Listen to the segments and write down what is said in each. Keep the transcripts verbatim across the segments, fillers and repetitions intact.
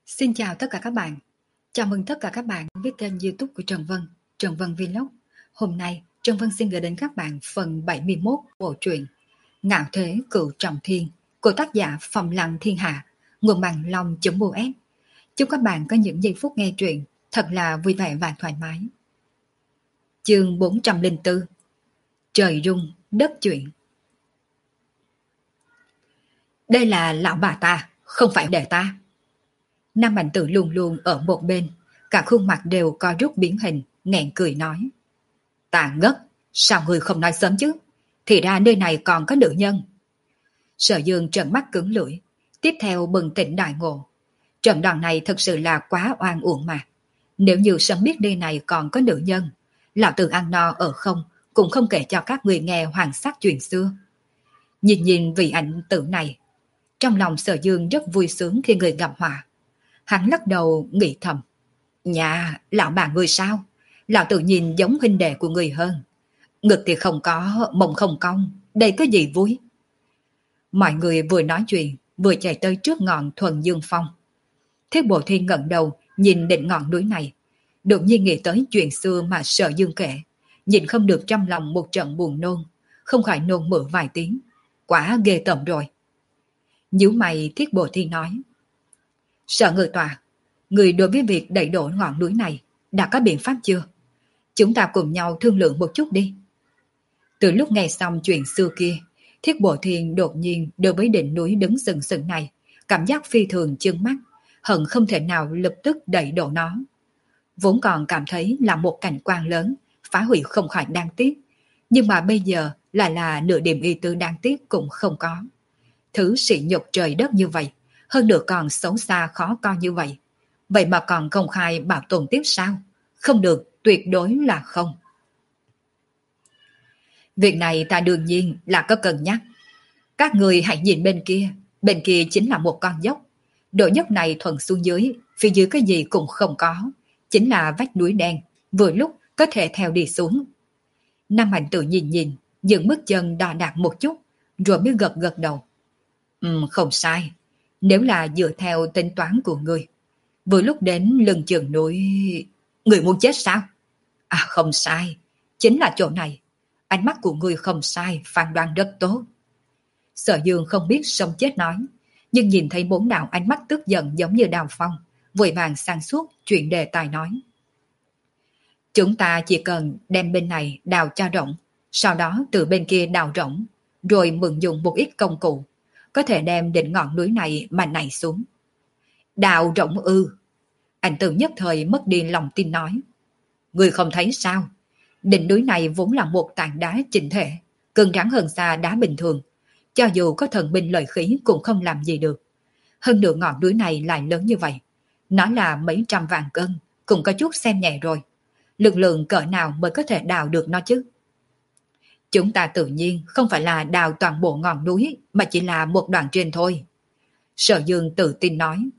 Xin chào tất cả các bạn. Chào mừng tất cả các bạn với kênh YouTube của Trần Vân, Trần Vân Vlog. Hôm nay, Trần Vân xin gửi đến các bạn phần bảy mươi mốt bộ truyện Ngạo Thế Cựu Trọng Thiên của tác giả Phong Lăng Thiên Hạ, nguồn bằng long.us. Chúc các bạn có những giây phút nghe truyện thật là vui vẻ và thoải mái. Chương bốn trăm lẻ bốn. Trời rung, đất chuyển. Đây là lão bà ta, không phải đệ ta. Nam Mạnh Tử luôn luôn ở một bên, cả khuôn mặt đều co rút biến hình, nghẹn cười nói. Ta ngất, sao người không nói sớm chứ? Thì ra nơi này còn có nữ nhân. Sở Dương trợn mắt cứng lưỡi, tiếp theo bừng tỉnh đại ngộ. Trận đòn này thật sự là quá oan uổng mà. Nếu như sớm biết nơi này còn có nữ nhân, lão tử ăn no ở không, cũng không kể cho các người nghe hoàng sắc chuyện xưa. Nhìn nhìn vị ảnh tử này, trong lòng Sở Dương rất vui sướng khi người gặp họa. Hắn lắc đầu nghĩ thầm. Nhà, lão bà người sao? Lão tự nhìn giống huynh đệ của người hơn. Ngực thì không có, mông không cong, đây có gì vui? Mọi người vừa nói chuyện, vừa chạy tới trước ngọn Thuần Dương Phong. Thiết Bộ Thiên ngẩng đầu, nhìn đỉnh ngọn núi này. Đột nhiên nghĩ tới chuyện xưa mà Sở Dương kể. Nhìn không được trong lòng một trận buồn nôn, không khỏi nôn mửa vài tiếng. Quá ghê tởm rồi. Nhíu mày, Thiết Bộ Thiên nói. Sở Ngự Tọa, người đối với việc đẩy đổ ngọn núi này đã có biện pháp chưa? Chúng ta cùng nhau thương lượng một chút đi. Từ lúc nghe xong chuyện xưa kia, Thiết Bộ Thiên đột nhiên đối với đỉnh núi đứng sừng sững này, cảm giác phi thường chưng mắt, hận không thể nào lập tức đẩy đổ nó. Vốn còn cảm thấy là một cảnh quan lớn, phá hủy không khỏi đáng tiếc, nhưng mà bây giờ lại là nửa điểm ý tứ đáng tiếc cũng không có. Thứ sỉ nhục trời đất như vậy, hơn nữa còn xấu xa khó coi như vậy. Vậy mà còn công khai bảo tồn tiếp sao? Không được, tuyệt đối là không. Việc này ta đương nhiên là có cân nhắc. Các người hãy nhìn bên kia, bên kia chính là một con dốc. Độ dốc này thuận xuống dưới, phía dưới cái gì cũng không có. Chính là vách núi đen, vừa lúc có thể theo đi xuống. Nam Mạnh Tử nhìn nhìn, dừng bước chân đo đạc một chút, rồi mới gật gật đầu. Ừ, không sai. Nếu là dựa theo tính toán của ngươi, vừa lúc đến lưng chừng núi... Người muốn chết sao? À không sai, chính là chỗ này. Ánh mắt của ngươi không sai, phán đoán rất tốt. Sở Dương không biết sống chết nói, nhưng nhìn thấy bốn đạo ánh mắt tức giận giống như đào phong, vội vàng sang suốt chuyện đề tài nói. Chúng ta chỉ cần đem bên này đào cho rộng, sau đó từ bên kia đào rộng, rồi mượn dùng một ít công cụ, có thể đem đỉnh ngọn núi này mà nảy xuống. Đào rộng ư? Anh Tử nhất thời mất đi lòng tin nói. Người không thấy sao? Đỉnh núi này vốn là một tảng đá chỉnh thể, cứng rắn hơn xa đá bình thường. Cho dù có thần binh lợi khí cũng không làm gì được. Hơn nữa ngọn núi này lại lớn như vậy. Nó là mấy trăm vạn cân, cũng có chút xem nhẹ rồi. Lực lượng cỡ nào mới có thể đào được nó chứ? Chúng ta tự nhiên không phải là đào toàn bộ ngọn núi, mà chỉ là một đoạn trên thôi. Sở Dương tự tin nói.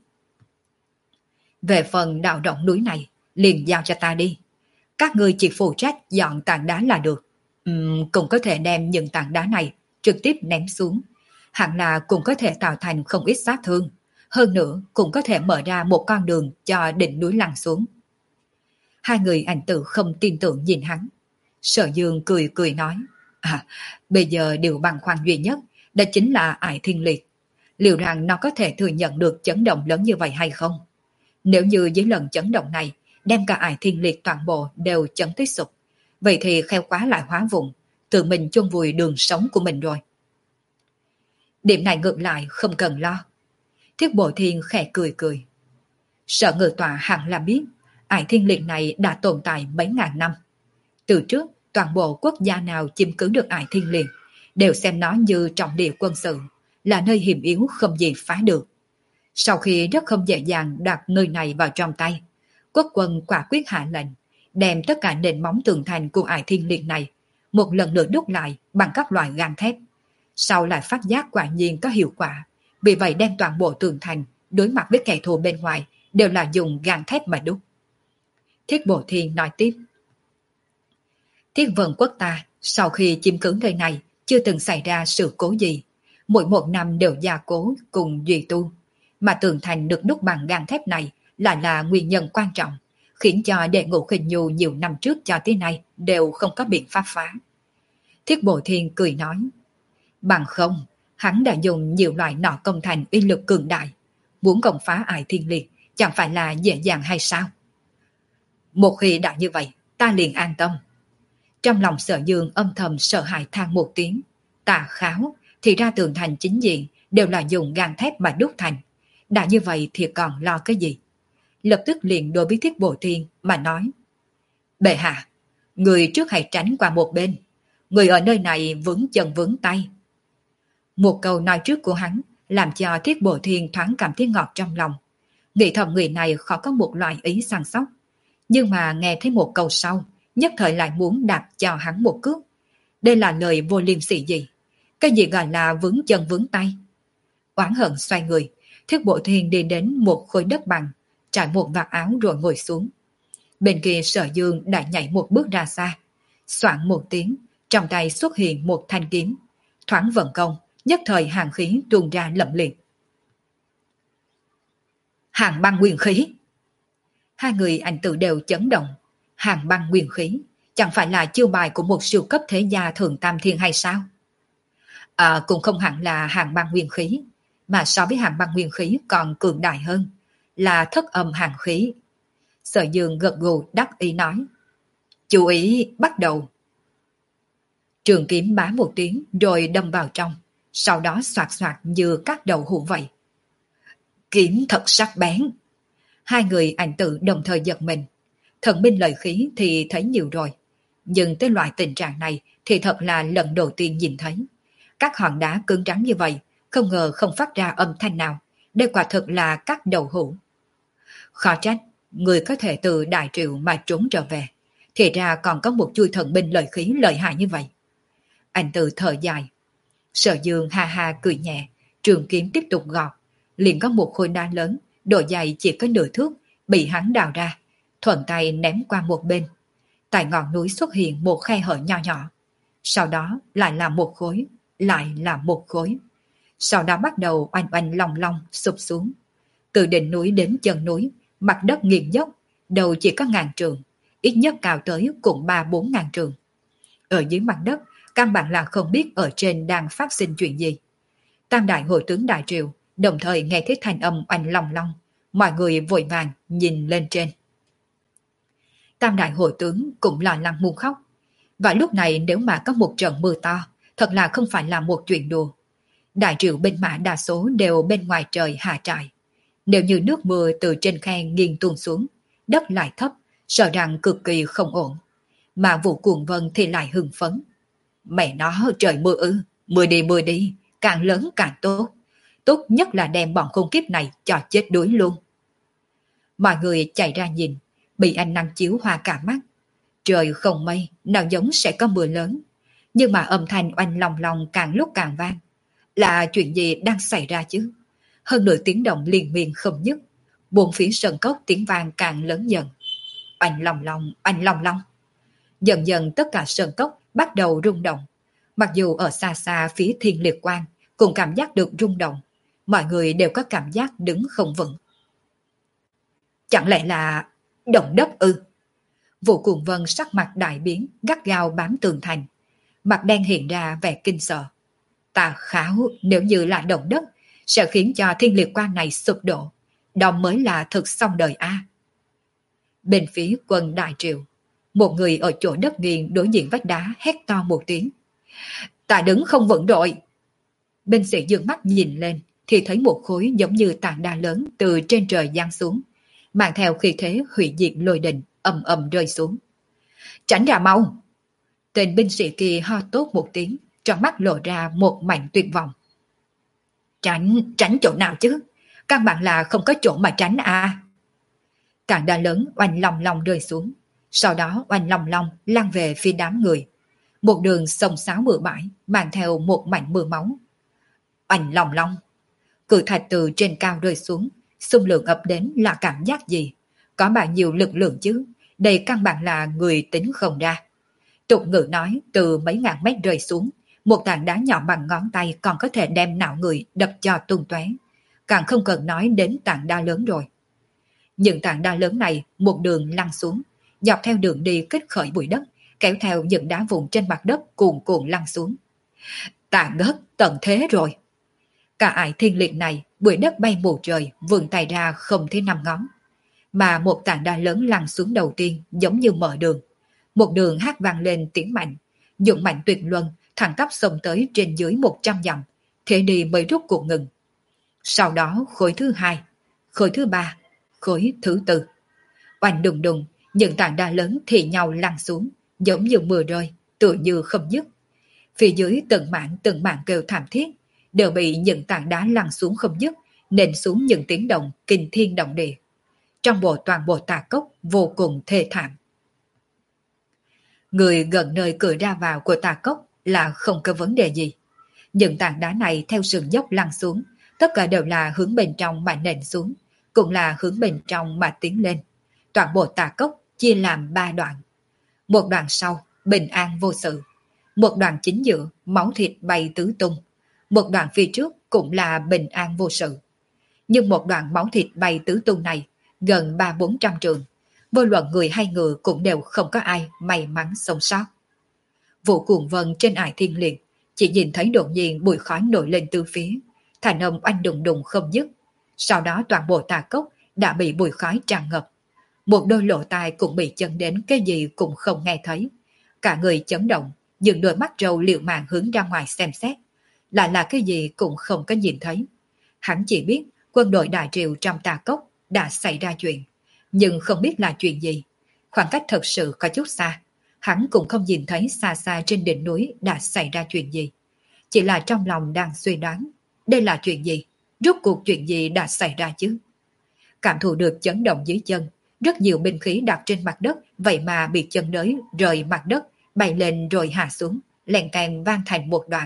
Về phần đào rộng núi này, liền giao cho ta đi. Các ngươi chỉ phụ trách dọn tảng đá là được. Uhm, cũng có thể đem những tảng đá này trực tiếp ném xuống. Hẳn là cũng có thể tạo thành không ít sát thương. Hơn nữa cũng có thể mở ra một con đường cho đỉnh núi lăn xuống. Hai người Ảnh Tử không tin tưởng nhìn hắn. Sở Dương cười cười nói. À, bây giờ điều băn khoăn duy nhất, đó chính là Ải Thiên Liệt. Liệu rằng nó có thể thừa nhận được chấn động lớn như vậy hay không? Nếu như dưới lần chấn động này, đem cả Ải Thiên Liệt toàn bộ đều chấn tới sụp, vậy thì kheo quá lại hóa vụn, tự mình chôn vùi đường sống của mình rồi. Điểm này ngược lại không cần lo. Thiết Bộ Thiên khẽ cười cười. Sở Ngự Tọa hẳn là biết, Ải Thiên Liệt này đã tồn tại mấy ngàn năm. Từ trước, toàn bộ quốc gia nào chiếm cứ được Ải Thiên Liệt đều xem nó như trọng địa quân sự, là nơi hiểm yếu không gì phá được. Sau khi rất không dễ dàng đặt nơi này vào trong tay, quốc quân quả quyết hạ lệnh, đem tất cả nền móng tường thành của Ải Thiên Liệt này một lần nữa đúc lại bằng các loại gang thép. Sau lại phát giác quả nhiên có hiệu quả, vì vậy đem toàn bộ tường thành đối mặt với kẻ thù bên ngoài đều là dùng gang thép mà đúc. Thiết Bộ Thiên nói tiếp. Thiết Vân quốc ta sau khi chiếm cứ nơi này chưa từng xảy ra sự cố gì, mỗi một năm đều gia cố cùng duy tu. mà tường thành được đúc bằng gang thép này lại là nguyên nhân quan trọng, khiến cho đệ ngũ Khinh Nhu nhiều năm trước cho tới nay đều không có biện pháp phá. Thiết Bộ Thiên cười nói, bằng không, hắn đã dùng nhiều loại nọ công thành uy lực cường đại, muốn công phá Ải Thiên Liệt chẳng phải là dễ dàng hay sao? Một khi đã như vậy, ta liền an tâm. Trong lòng Sở Dương âm thầm sợ hãi than một tiếng, tà kháo, thì ra tường thành chính diện đều là dùng gang thép mà đúc thành. Đã như vậy thì còn lo cái gì? Lập tức liền đối với Thiết Bộ Thiên mà nói, bệ hạ, người trước hãy tránh qua một bên, người ở nơi này vướng chân vướng tay. Một câu nói trước của hắn làm cho Thiết Bộ Thiên thoáng cảm thấy ngọt trong lòng. Nghĩ thầm người này khó có một loại ý săn sóc, nhưng mà nghe thấy một câu sau, nhất thời lại muốn đạp cho hắn một cước. Đây là lời vô liêm sỉ gì? Cái gì gọi là vướng chân vướng tay? Oán hận xoay người, Thiết Bộ Thiên đi đến một khối đất bằng, trải một vạt áo rồi ngồi xuống. Bên kia Sở Dương đã nhảy một bước ra xa, xoảng một tiếng, trong tay xuất hiện một thanh kiếm, thoáng vận công, nhất thời hàng khí tuôn ra lẫm liệt. Hàng băng nguyên khí. Hai người ảnh tự đều chấn động. Hàng băng nguyên khí chẳng phải là chiêu bài của một siêu cấp thế gia Thượng Tam Thiên hay sao? À, cũng không hẳn là hàng băng nguyên khí, mà so với hàng băng nguyên khí còn cường đại hơn, là thất âm hàng khí. Sở Dương gật gù đắc ý nói, chú ý bắt đầu. Trường kiếm bá một tiếng rồi đâm vào trong, sau đó xoạt xoạt như các đầu hũ vậy. Kiếm thật sắc bén. Hai người ảnh tự đồng thời giật mình. Thần binh lợi khí thì thấy nhiều rồi, nhưng tới loại tình trạng này thì thật là lần đầu tiên nhìn thấy. Các hòn đá cứng rắn như vậy, không ngờ không phát ra âm thanh nào. Đây quả thực là các đầu hũ. Khó trách, người có thể từ Đại Triệu mà trốn trở về, thì ra còn có một chui thần binh lợi khí lợi hại như vậy. Anh tự thở dài. Sở Dương ha ha cười nhẹ, trường kiếm tiếp tục gọt. Liền có một khối đá lớn, độ dày chỉ có nửa thước, bị hắn đào ra, thuận tay ném qua một bên. Tại ngọn núi xuất hiện một khe hở nho nhỏ. Sau đó lại là một khối, lại là một khối. Sau đó bắt đầu oanh oanh long long sụp xuống. Từ đỉnh núi đến chân núi, mặt đất nghiêng dốc, đầu chỉ có ngàn trường, ít nhất cao tới cũng ba bốn ngàn trường. Ở dưới mặt đất, căn bản là không biết ở trên đang phát sinh chuyện gì. Tam đại hội tướng Đại Triều đồng thời nghe thấy thanh âm oanh long long, mọi người vội vàng nhìn lên trên. Tam đại hội tướng cũng lo lắng muốn khóc. Và lúc này nếu mà có một trận mưa to, thật là không phải là một chuyện đùa. Đại Triều binh mã đa số đều bên ngoài trời hạ trại. Nếu như nước mưa từ trên khe nghiêng tuôn xuống, đất lại thấp, sợ rằng cực kỳ không ổn. Mà Vũ Cuồng Vân thì lại hưng phấn. Mẹ nó, trời mưa ư, mưa đi mưa đi, càng lớn càng tốt. Tốt nhất là đem bọn khốn kiếp này cho chết đuối luôn. Mọi người chạy ra nhìn, bị ánh nắng chiếu hoa cả mắt. Trời không mây, nào giống sẽ có mưa lớn. Nhưng mà âm thanh oanh long long càng lúc càng vang. Là chuyện gì đang xảy ra chứ? Hơn nửa tiếng động liên miên không dứt. Buồn phía sân cốc tiếng vang càng lớn dần. Oanh long long, oanh long long. Dần dần tất cả sân cốc bắt đầu rung động. Mặc dù ở xa xa phía Thiên Liệt Quan cũng cảm giác được rung động. Mọi người đều có cảm giác đứng không vững. Chẳng lẽ là động đất ư? Vũ Cuồng Vân sắc mặt đại biến, gắt gao bám tường thành. Mặt đen hiện ra vẻ kinh sợ. Ta kháo nếu như là động đất, sẽ khiến cho Thiên Liệt Quan này sụp đổ. Đó mới là thực xong đời a. Bên phía quân Đại Triều, một người ở chỗ đất nghiêng đối diện vách đá hét to một tiếng. Ta đứng không vững rồi. Binh sĩ dương mắt nhìn lên, thì thấy một khối giống như tảng đá lớn từ trên trời giáng xuống, mang theo khí thế hủy diệt lôi đình ầm ầm rơi xuống. Tránh ra mau! Tên binh sĩ kia ho tốt một tiếng, trong mắt lộ ra một mảnh tuyệt vọng. Tránh, tránh chỗ nào chứ? Căn bản là không có chỗ mà tránh à. Tảng đá lớn oanh long long rơi xuống, sau đó oanh long long lăn về phía đám người. Một đường sông sáo bừa bãi, mang theo một mảnh mưa máu. Oanh long long! Cự thạch từ trên cao rơi xuống, xung lượng ập đến là cảm giác gì? Có bao nhiêu lực lượng chứ? Đây căn bản là người tính không ra. Tục ngữ nói từ mấy ngàn mét rơi xuống, một tảng đá nhỏ bằng ngón tay còn có thể đem não người đập cho tung tóe. càng không cần nói đến tảng đá lớn rồi. Những tảng đá lớn này một đường lăn xuống, dọc theo đường đi kích khởi bụi đất, kéo theo những đá vụn trên mặt đất cuồn cuộn lăn xuống. Tạ ngất tận thế rồi. Cả ải thiên liệt này, bụi đất bay mù trời, vươn tay ra không thấy năm ngón. Mà một tảng đá lớn lăn xuống đầu tiên giống như mở đường. Một đường hát vang lên tiếng mạnh, dụng mạnh tuyệt luân, thẳng tắp xông tới trên dưới một trăm dặm, thế đi mới rút cuộc ngừng. Sau đó khối thứ hai, khối thứ ba, khối thứ tư. Oanh đùng đùng, những tảng đá lớn thì nhau lăn xuống, giống như mưa rơi, tựa như không dứt. Phía dưới từng mảng từng mảng kêu thảm thiết, đều bị những tảng đá lăn xuống không dứt, nện xuống những tiếng động kinh thiên động địa. Trong bộ toàn bộ Tà Cốc vô cùng thê thảm. Người gần nơi cửa ra vào của Tà Cốc là không có vấn đề gì. Những tảng đá này theo sườn dốc lăn xuống, tất cả đều là hướng bên trong mà nện xuống, cũng là hướng bên trong mà tiến lên. Toàn bộ Tà Cốc chia làm ba đoạn. Một đoạn sau, bình an vô sự. Một đoạn chính giữa, máu thịt bay tứ tung. Một đoạn phía trước cũng là bình an vô sự. Nhưng một đoạn máu thịt bay tứ tung này, gần ba bốn trăm trường, vô luận người hay ngựa cũng đều không có ai may mắn sống sót. Vụ cuồng vân trên ải thiên liệt, chỉ nhìn thấy đột nhiên bụi khói nổi lên từ phía, thành âm oanh đùng đùng không dứt. Sau đó toàn bộ Tà Cốc đã bị bụi khói tràn ngập. Một đôi lỗ tai cũng bị chấn đến cái gì cũng không nghe thấy. Cả người chấn động, dừng đôi mắt râu liều mạng hướng ra ngoài xem xét. Lại là cái gì cũng không có nhìn thấy. Hắn chỉ biết quân đội Đại Triều trong Tà Cốc đã xảy ra chuyện, nhưng không biết là chuyện gì. Khoảng cách thật sự có chút xa, hắn cũng không nhìn thấy xa xa trên đỉnh núi đã xảy ra chuyện gì. Chỉ là trong lòng đang suy đoán, đây là chuyện gì? Rốt cuộc chuyện gì đã xảy ra chứ? Cảm thụ được chấn động dưới chân, rất nhiều binh khí đặt trên mặt đất, vậy mà bị chân đới rời mặt đất, bay lên rồi hạ xuống, lèn càng vang thành một đoạn.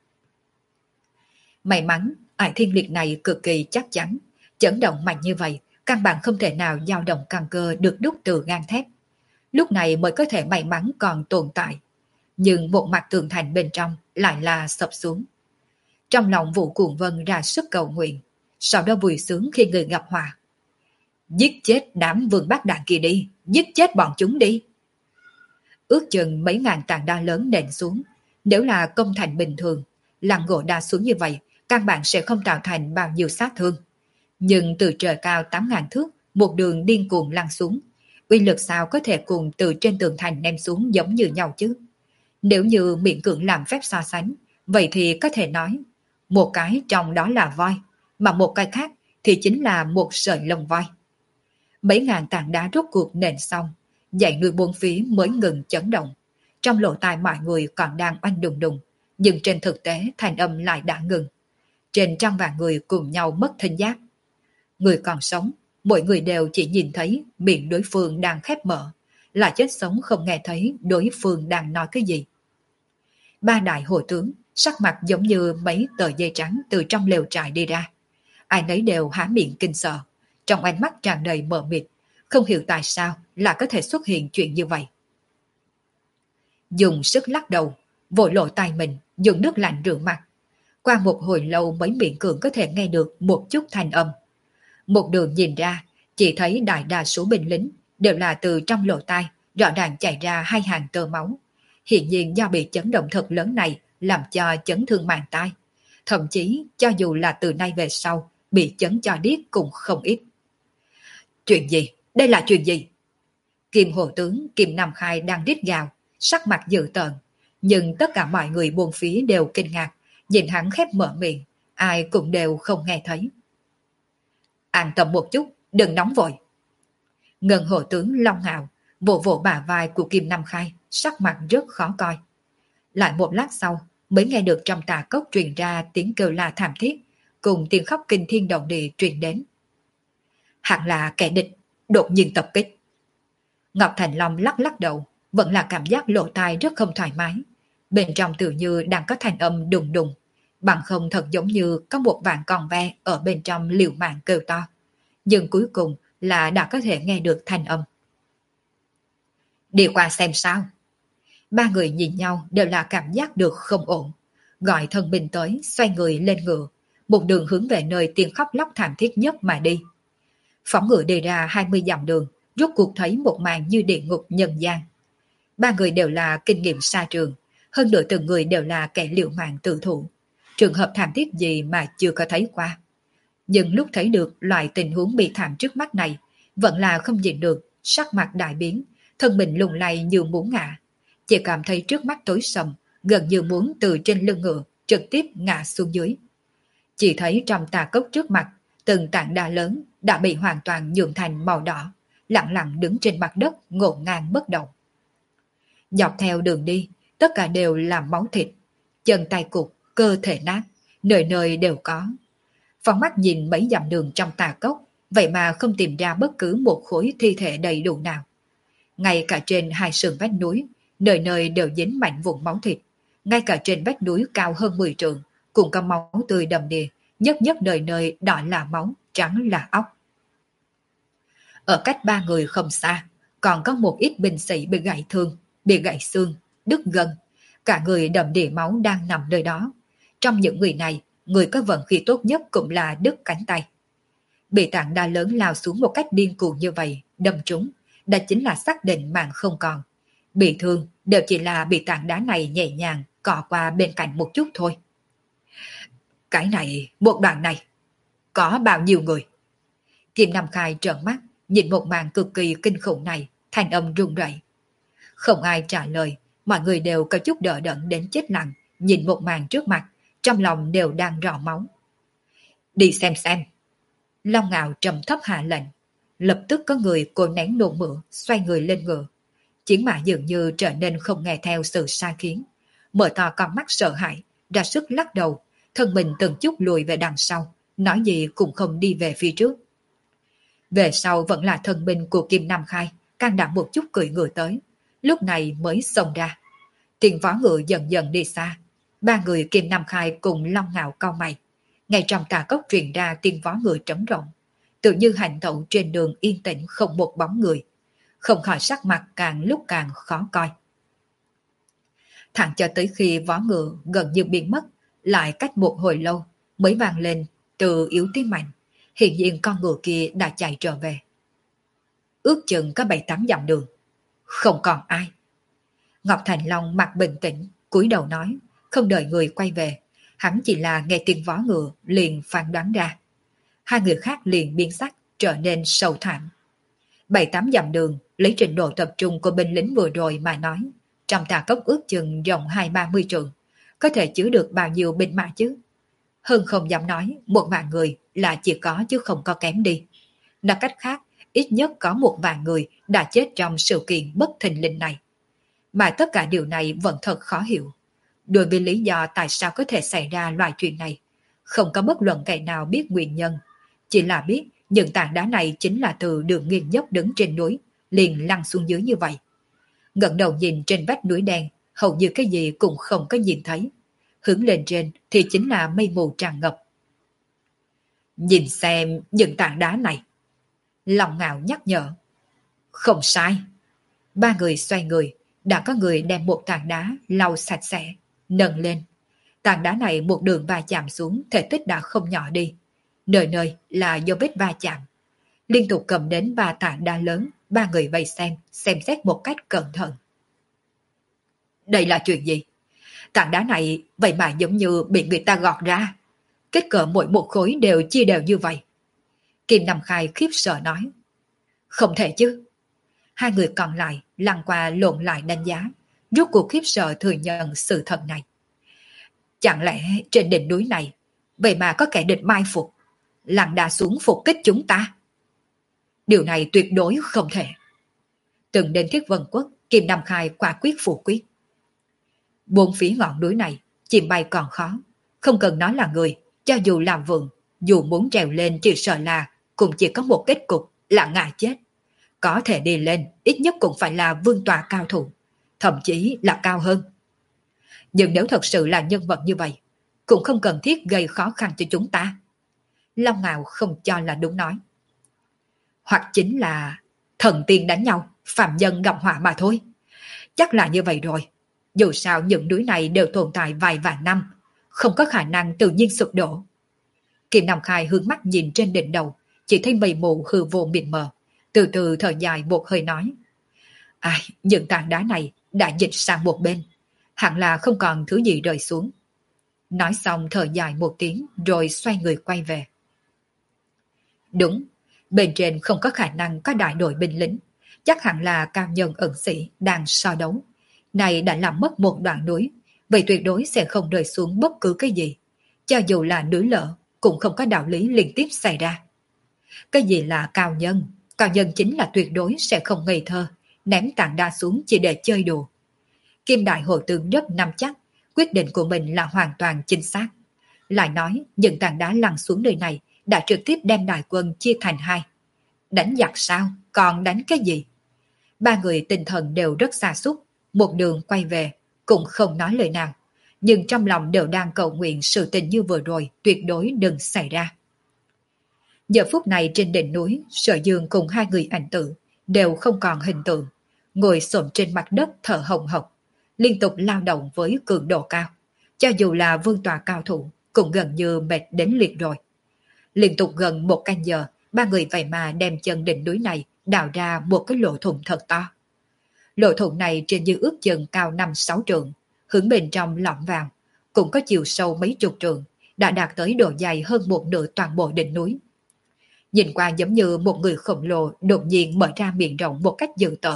May mắn, ải thiên liệt này cực kỳ chắc chắn, chấn động mạnh như vậy, căn bản không thể nào dao động căn cơ được đúc từ gang thép. Lúc này mới có thể may mắn còn tồn tại. Nhưng một mặt tường thành bên trong lại là sập xuống. Trong lòng Vũ Cuồng Vân ra sức cầu nguyện, sau đó vui sướng khi người gặp họa. Giết chết đám vương bát đạn kia đi, giết chết bọn chúng đi. Ước chừng mấy ngàn tảng đá lớn nện xuống, nếu là công thành bình thường, làng gỗ đa xuống như vậy, căn bản sẽ không tạo thành bao nhiêu sát thương. Nhưng từ trời cao tám ngàn thước, một đường điên cuồng lăn xuống, uy lực sao có thể cùng từ trên tường thành ném xuống giống như nhau chứ? Nếu như miễn cưỡng làm phép so sánh, vậy thì có thể nói, một cái trong đó là voi, mà một cái khác thì chính là một sợi lông voi. Mấy ngàn tảng đá rốt cuộc nện xong, dãy núi bốn phía mới ngừng chấn động. Trong lỗ tai mọi người còn đang oanh đùng đùng, nhưng trên thực tế thanh âm lại đã ngừng. Trên trăm vạn người cùng nhau mất thính giác. Người còn sống, mỗi người đều chỉ nhìn thấy miệng đối phương đang khép mở, là chết sống không nghe thấy đối phương đang nói cái gì. Ba đại hộ tướng, sắc mặt giống như mấy tờ giấy trắng từ trong lều trại đi ra. Ai nấy đều há miệng kinh sợ, trong ánh mắt tràn đầy mờ mịt, không hiểu tại sao là có thể xuất hiện chuyện như vậy. Dùng sức lắc đầu, vội lộ tay mình, dùng nước lạnh rửa mặt. Qua một hồi lâu mới miễn cưỡng có thể nghe được một chút thanh âm. Một đường nhìn ra, chỉ thấy đại đa số binh lính đều là từ trong lỗ tai rõ ràng chảy ra hai hàng tơ máu. Hiện nhiên do bị chấn động thật lớn này làm cho chấn thương màng tai. Thậm chí cho dù là từ nay về sau bị chấn cho điếc cũng không ít. Chuyện gì? Đây là chuyện gì? Kim hộ tướng Kim Nam Khai đang rít gào, sắc mặt dữ tợn. Nhưng tất cả mọi người buôn phía đều kinh ngạc, nhìn hắn khép mở miệng, ai cũng đều không nghe thấy. An tâm một chút, đừng nóng vội. Ngân hộ tướng Long Hạo vỗ vỗ bả vai của Kim Nam Khai, sắc mặt rất khó coi. Lại một lát sau mới nghe được trong Tà Cốc truyền ra tiếng kêu la thảm thiết, cùng tiếng khóc kinh thiên động địa truyền đến. Hẳn là kẻ địch đột nhiên tập kích. Ngọc Thành Long lắc lắc đầu, vẫn là cảm giác lỗ tai rất không thoải mái. Bên trong tự như đang có thanh âm đùng đùng, bằng không thật giống như có một vạn con ve ở bên trong liều mạng kêu to. Nhưng cuối cùng là đã có thể nghe được thanh âm. Đi qua xem sao. Ba người nhìn nhau đều là cảm giác được không ổn. Gọi thân binh tới, xoay người lên ngựa. một đường hướng về nơi tiếng khóc lóc thảm thiết nhất mà đi. Phóng ngựa đi ra hai mươi dặm đường, rốt cuộc thấy một màn như địa ngục nhân gian. Ba người đều là kinh nghiệm xa trường, hơn nữa từng người đều là kẻ liều mạng tự thủ. Trường hợp thảm thiết gì mà chưa có thấy qua. Nhưng lúc thấy được loại tình huống bị thảm trước mắt này, vẫn là không nhịn được, sắc mặt đại biến, thân mình lung lay như muốn ngã. Chỉ cảm thấy trước mắt tối sầm, gần như muốn từ trên lưng ngựa trực tiếp ngã xuống dưới. Chỉ thấy trong tà cốc trước mặt, từng tảng đá lớn đã bị hoàn toàn nhuộm thành màu đỏ, lặng lặng đứng trên mặt đất ngổn ngang bất động. Dọc theo đường đi, tất cả đều là máu thịt, chân tay cụt, cơ thể nát, nơi nơi đều có. Phóng mắt nhìn mấy dặm đường trong tà cốc, vậy mà không tìm ra bất cứ một khối thi thể đầy đủ nào. Ngay cả trên hai sườn vách núi, nơi nơi đều dính mảnh vụn máu thịt. Ngay cả trên vách núi cao hơn mười trượng, cũng có máu tươi đầm đìa, nhất nhất nơi nơi đỏ là máu, trắng là óc. Ở cách ba người không xa, còn có một ít binh sĩ bị gãy thương, bị gãy xương, đứt gân. Cả người đầm đìa máu đang nằm nơi đó. Trong những người này, người có vận khí tốt nhất cũng là đứt cánh tay. Bị tảng đá lớn lao xuống một cách điên cuồng như vậy, đâm trúng, đã chính là xác định mạng không còn. Bị thương đều chỉ là bị tảng đá này nhẹ nhàng cọ qua bên cạnh một chút thôi. Cái này, một đoạn này, có bao nhiêu người? Kim Nam Khai trợn mắt, nhìn một màn cực kỳ kinh khủng này, thanh âm run rẩy. Không ai trả lời, mọi người đều có chút đỡ đẫn đến chết lặng, nhìn một màn trước mặt, trong lòng đều đang rò máu. Đi xem xem. Long Ngạo trầm thấp hạ lệnh, lập tức có người cố nén nôn mửa, xoay người lên ngựa. Chiến mã dường như trở nên không nghe theo sự sai khiến, mở to con mắt sợ hãi, ra sức lắc đầu, thân mình từng chút lùi về đằng sau, nói gì cũng không đi về phía trước. Về sau vẫn là thân binh của Kim Nam Khai, can đảm một chút cưỡi ngựa tới, lúc này mới xông ra. Tiền võ ngựa dần dần đi xa, ba người Kim Nam Khai cùng Long Ngạo cau mày. Ngay trong tà cốc truyền ra tiếng vó ngựa trống rỗng, tự như hành tẩu trên đường yên tĩnh không một bóng người, không khỏi sắc mặt càng lúc càng khó coi. Thẳng cho tới khi vó ngựa gần như biến mất, lại cách một hồi lâu mới vang lên từ yếu tiếng mạnh, hiện nhiên con ngựa kia đã chạy trở về. Ước chừng có bảy tám dặm đường, không còn ai. Ngọc Thành Long mặt bình tĩnh, cúi đầu nói, không đợi người quay về, hắn chỉ là nghe tiếng vó ngựa liền phán đoán ra. Hai người khác liền biến sắc, trở nên sầu thảm. Bảy tám dặm đường, lấy trình độ tập trung của binh lính vừa rồi mà nói, trong tà cốc ước chừng rộng hai ba mươi trượng, có thể chứa được bao nhiêu binh mã chứ? Hơn không dám nói, một vạn người là chỉ có chứ không có kém đi. Nói cách khác, ít nhất có một vạn người đã chết trong sự kiện bất thình lình này. Mà tất cả điều này vẫn thật khó hiểu. Đối với lý do tại sao có thể xảy ra loại chuyện này, không có bất luận kẻ nào biết nguyên nhân. Chỉ là biết những tảng đá này chính là từ đường nghiêng dốc đứng trên núi, liền lăn xuống dưới như vậy. Ngẩng đầu nhìn trên vách núi đen, hầu như cái gì cũng không có nhìn thấy. Hướng lên trên thì chính là mây mù tràn ngập. Nhìn xem những tảng đá này. Long Ngạo nhắc nhở. Không sai. Ba người xoay người, đã có người đem một tảng đá lau sạch sẽ, nâng lên. Tảng đá này một đường va chạm xuống, thể tích đã không nhỏ đi. Nơi nơi là do vết va chạm. Liên tục cầm đến ba tảng đá lớn, ba người vây xem, xem xét một cách cẩn thận. Đây là chuyện gì? Tảng đá này vậy mà giống như bị người ta gọt ra. Kết cỡ mỗi một khối đều chia đều như vậy. Kim Nam Khai khiếp sợ nói. Không thể chứ. Hai người còn lại lăn qua lộn lại đánh giá, rốt cuộc khiếp sợ thừa nhận sự thật này. Chẳng lẽ trên đỉnh núi này vậy mà có kẻ địch mai phục, lặn đá xuống phục kích chúng ta? Điều này tuyệt đối không thể. Từng đến Thiết Vân Quốc, Kim Nam Khai quả quyết phủ quyết. Bốn phía ngọn núi này chìm bay còn khó, không cần nói là người, cho dù làm vườn, dù muốn trèo lên chỉ sợ là cũng chỉ có một kết cục là ngã chết. Có thể đi lên, ít nhất cũng phải là vương tọa cao thủ, thậm chí là cao hơn. Nhưng nếu thật sự là nhân vật như vậy, cũng không cần thiết gây khó khăn cho chúng ta. Long Ngạo không cho là đúng nói. Hoặc chính là thần tiên đánh nhau, phạm nhân gặp họa mà thôi. Chắc là như vậy rồi. Dù sao những núi này đều tồn tại vài vạn năm, không có khả năng tự nhiên sụp đổ. Kim Nam Khai hướng mắt nhìn trên đỉnh đầu, chỉ thấy mây mù hư vô mịt mờ, từ từ thở dài một hơi nói. Ai, những tảng đá này đã dịch sang một bên, hẳn là không còn thứ gì rơi xuống. Nói xong thở dài một tiếng rồi xoay người quay về. Đúng, bên trên không có khả năng có đại đội binh lính, chắc hẳn là cao nhân ẩn sĩ đang so đấu. Này đã làm mất một đoạn núi, vậy tuyệt đối sẽ không rơi xuống bất cứ cái gì. Cho dù là núi lở, cũng không có đạo lý liên tiếp xảy ra. Cái gì là cao nhân? Cao nhân chính là tuyệt đối sẽ không ngây thơ, ném tảng đá xuống chỉ để chơi đùa. Kim Đại Hồ Tướng rất nắm chắc, quyết định của mình là hoàn toàn chính xác. Lại nói, những tảng đá lăn xuống nơi này đã trực tiếp đem đại quân chia thành hai. Đánh giặc sao? Còn đánh cái gì? Ba người tinh thần đều rất xa xúc, một đường quay về, cũng không nói lời nào. Nhưng trong lòng đều đang cầu nguyện sự tình như vừa rồi tuyệt đối đừng xảy ra. Giờ phút này trên đỉnh núi, Sở Dương cùng hai người ảnh tử đều không còn hình tượng, ngồi xổm trên mặt đất thở hồng hộc, liên tục lao động với cường độ cao. Cho dù là vương tòa cao thủ, cũng gần như mệt đến liệt rồi. Liên tục gần một canh giờ, ba người vậy mà đem chân đỉnh núi này đào ra một cái lỗ thủng thật to. Lỗ thủng này trên dưới ước chừng cao năm sáu trượng, hướng bên trong lõm vào, cũng có chiều sâu mấy chục trượng, đã đạt tới độ dài hơn một nửa toàn bộ đỉnh núi. Nhìn qua giống như một người khổng lồ đột nhiên mở ra miệng rộng một cách dữ tợn.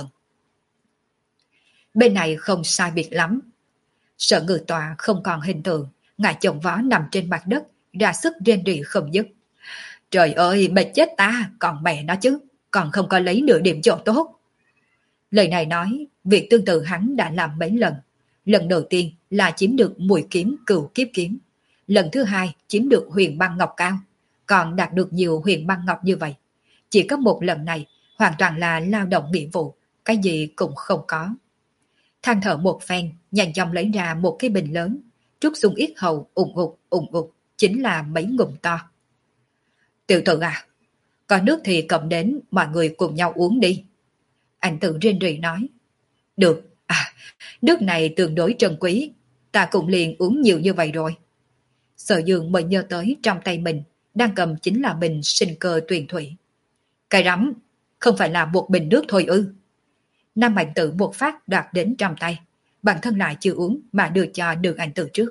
Bên này không sai biệt lắm. Sở Ngự Tọa không còn hình tượng, ngài chồng vó nằm trên mặt đất, ra sức rên rỉ không dứt. Trời ơi, mệt chết ta, còn mẹ nó chứ, còn không có lấy nửa điểm chỗ tốt. Lời này nói, việc tương tự hắn đã làm mấy lần. Lần đầu tiên là chiếm được mùi kiếm cửu kiếp kiếm. Lần thứ hai chiếm được huyền băng ngọc cao, còn đạt được nhiều huyền băng ngọc như vậy. Chỉ có một lần này, hoàn toàn là lao động nghĩa vụ, cái gì cũng không có. Than thở một phen, nhanh chóng lấy ra một cái bình lớn, trút xuống yết hầu ủng ục ủng ục, chính là mấy ngụm to. Tiểu tử à, có nước thì cầm đến, mọi người cùng nhau uống đi. Anh tự rên rỉ nói. Được, à, nước này tương đối trân quý, ta cũng liền uống nhiều như vậy rồi. Sở Dương mới nhớ tới trong tay mình, đang cầm chính là bình sinh cơ tuyền thủy. Cái rắm, không phải là một bình nước thôi ư. Nam Mạnh Tử một phát đoạt đến trong tay, bản thân lại chưa uống mà đưa cho Nữ Ảnh Tử trước.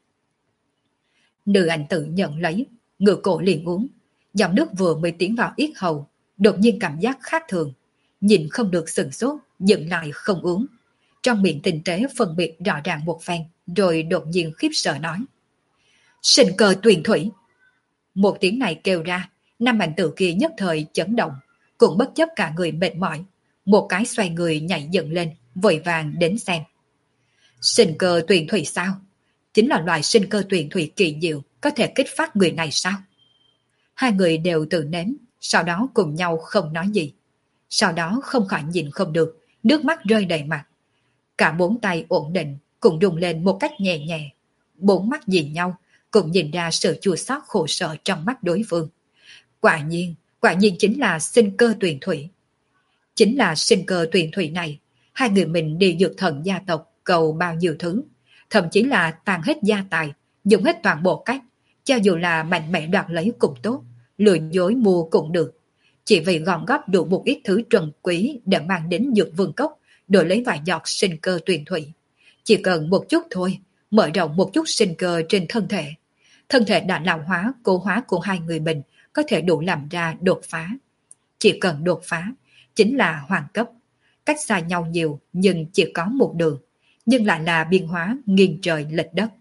Nữ Ảnh Tử nhận lấy, ngửa cổ liền uống. Dòng nước vừa mới tiến vào yết hầu, đột nhiên cảm giác khác thường, nhìn không được sừng sốt, dừng lại không uống. Trong miệng tinh tế phân biệt rõ ràng một phen, rồi đột nhiên khiếp sợ nói. Sinh cơ tuyền thủy. Một tiếng này kêu ra, Nam Mạnh Tử kia nhất thời chấn động, cũng bất chấp cả người mệt mỏi, một cái xoay người nhảy dựng lên, vội vàng đến xem. Sinh cơ tuyền thủy sao? Chính là loại sinh cơ tuyền thủy kỳ diệu, có thể kích phát người này sao? Hai người đều tự nếm, sau đó cùng nhau không nói gì. Sau đó không khỏi nhìn không được, nước mắt rơi đầy mặt. Cả bốn tay ổn định, cùng rung lên một cách nhẹ nhẹ. Bốn mắt nhìn nhau, cũng nhìn ra sự chua xót khổ sở trong mắt đối phương. Quả nhiên, quả nhiên chính là sinh cơ tuyền thủy. Chính là sinh cơ tuyền thủy này, hai người mình đi dược thần gia tộc cầu bao nhiêu thứ, thậm chí là tàn hết gia tài, dùng hết toàn bộ cách, cho dù là mạnh mẽ đoạt lấy cũng tốt, lừa dối mua cũng được. Chỉ vì gom góp đủ một ít thứ trân quý để mang đến dược vương cốc, đổi lấy vài giọt sinh cơ tuyền thủy. Chỉ cần một chút thôi, mở rộng một chút sinh cơ trên thân thể. Thân thể đã lão hóa, cố hóa của hai người mình có thể đủ làm ra đột phá. Chỉ cần đột phá, chính là hoàng cấp. Cách xa nhau nhiều nhưng chỉ có một đường, nhưng lại là biên hóa nghiêng trời lệch đất.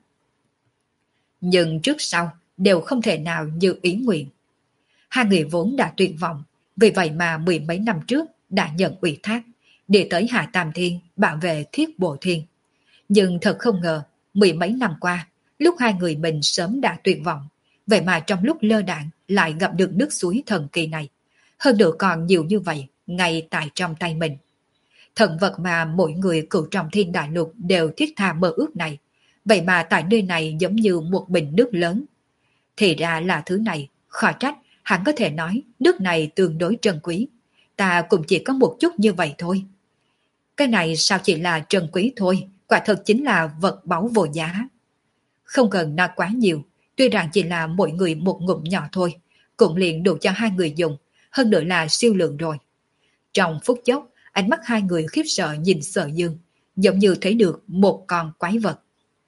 Nhưng trước sau đều không thể nào như ý nguyện. Hai người vốn đã tuyệt vọng, vì vậy mà mười mấy năm trước đã nhận ủy thác, để tới Hạ Tam Thiên bảo vệ Thiết Bộ Thiên. Nhưng thật không ngờ, mười mấy năm qua, lúc hai người mình sớm đã tuyệt vọng, vậy mà trong lúc lơ đãng lại gặp được nước suối thần kỳ này. Hơn nữa còn nhiều như vậy, ngay tại trong tay mình. Thần vật mà mỗi người cựu trong thiên đại lục đều thiết tha mơ ước này, vậy mà tại nơi này giống như một bình nước lớn. Thì ra là thứ này, khỏi trách, hắn có thể nói nước này tương đối trân quý. Ta cũng chỉ có một chút như vậy thôi. Cái này sao chỉ là trân quý thôi, quả thật chính là vật báu vô giá. Không cần nói quá nhiều, Tuy rằng chỉ là mỗi người một ngụm nhỏ thôi, cũng liền đủ cho hai người dùng, hơn nữa là siêu lượng rồi. Trong phút chốc, ánh mắt hai người khiếp sợ nhìn Sở Dương, giống như thấy được một con quái vật.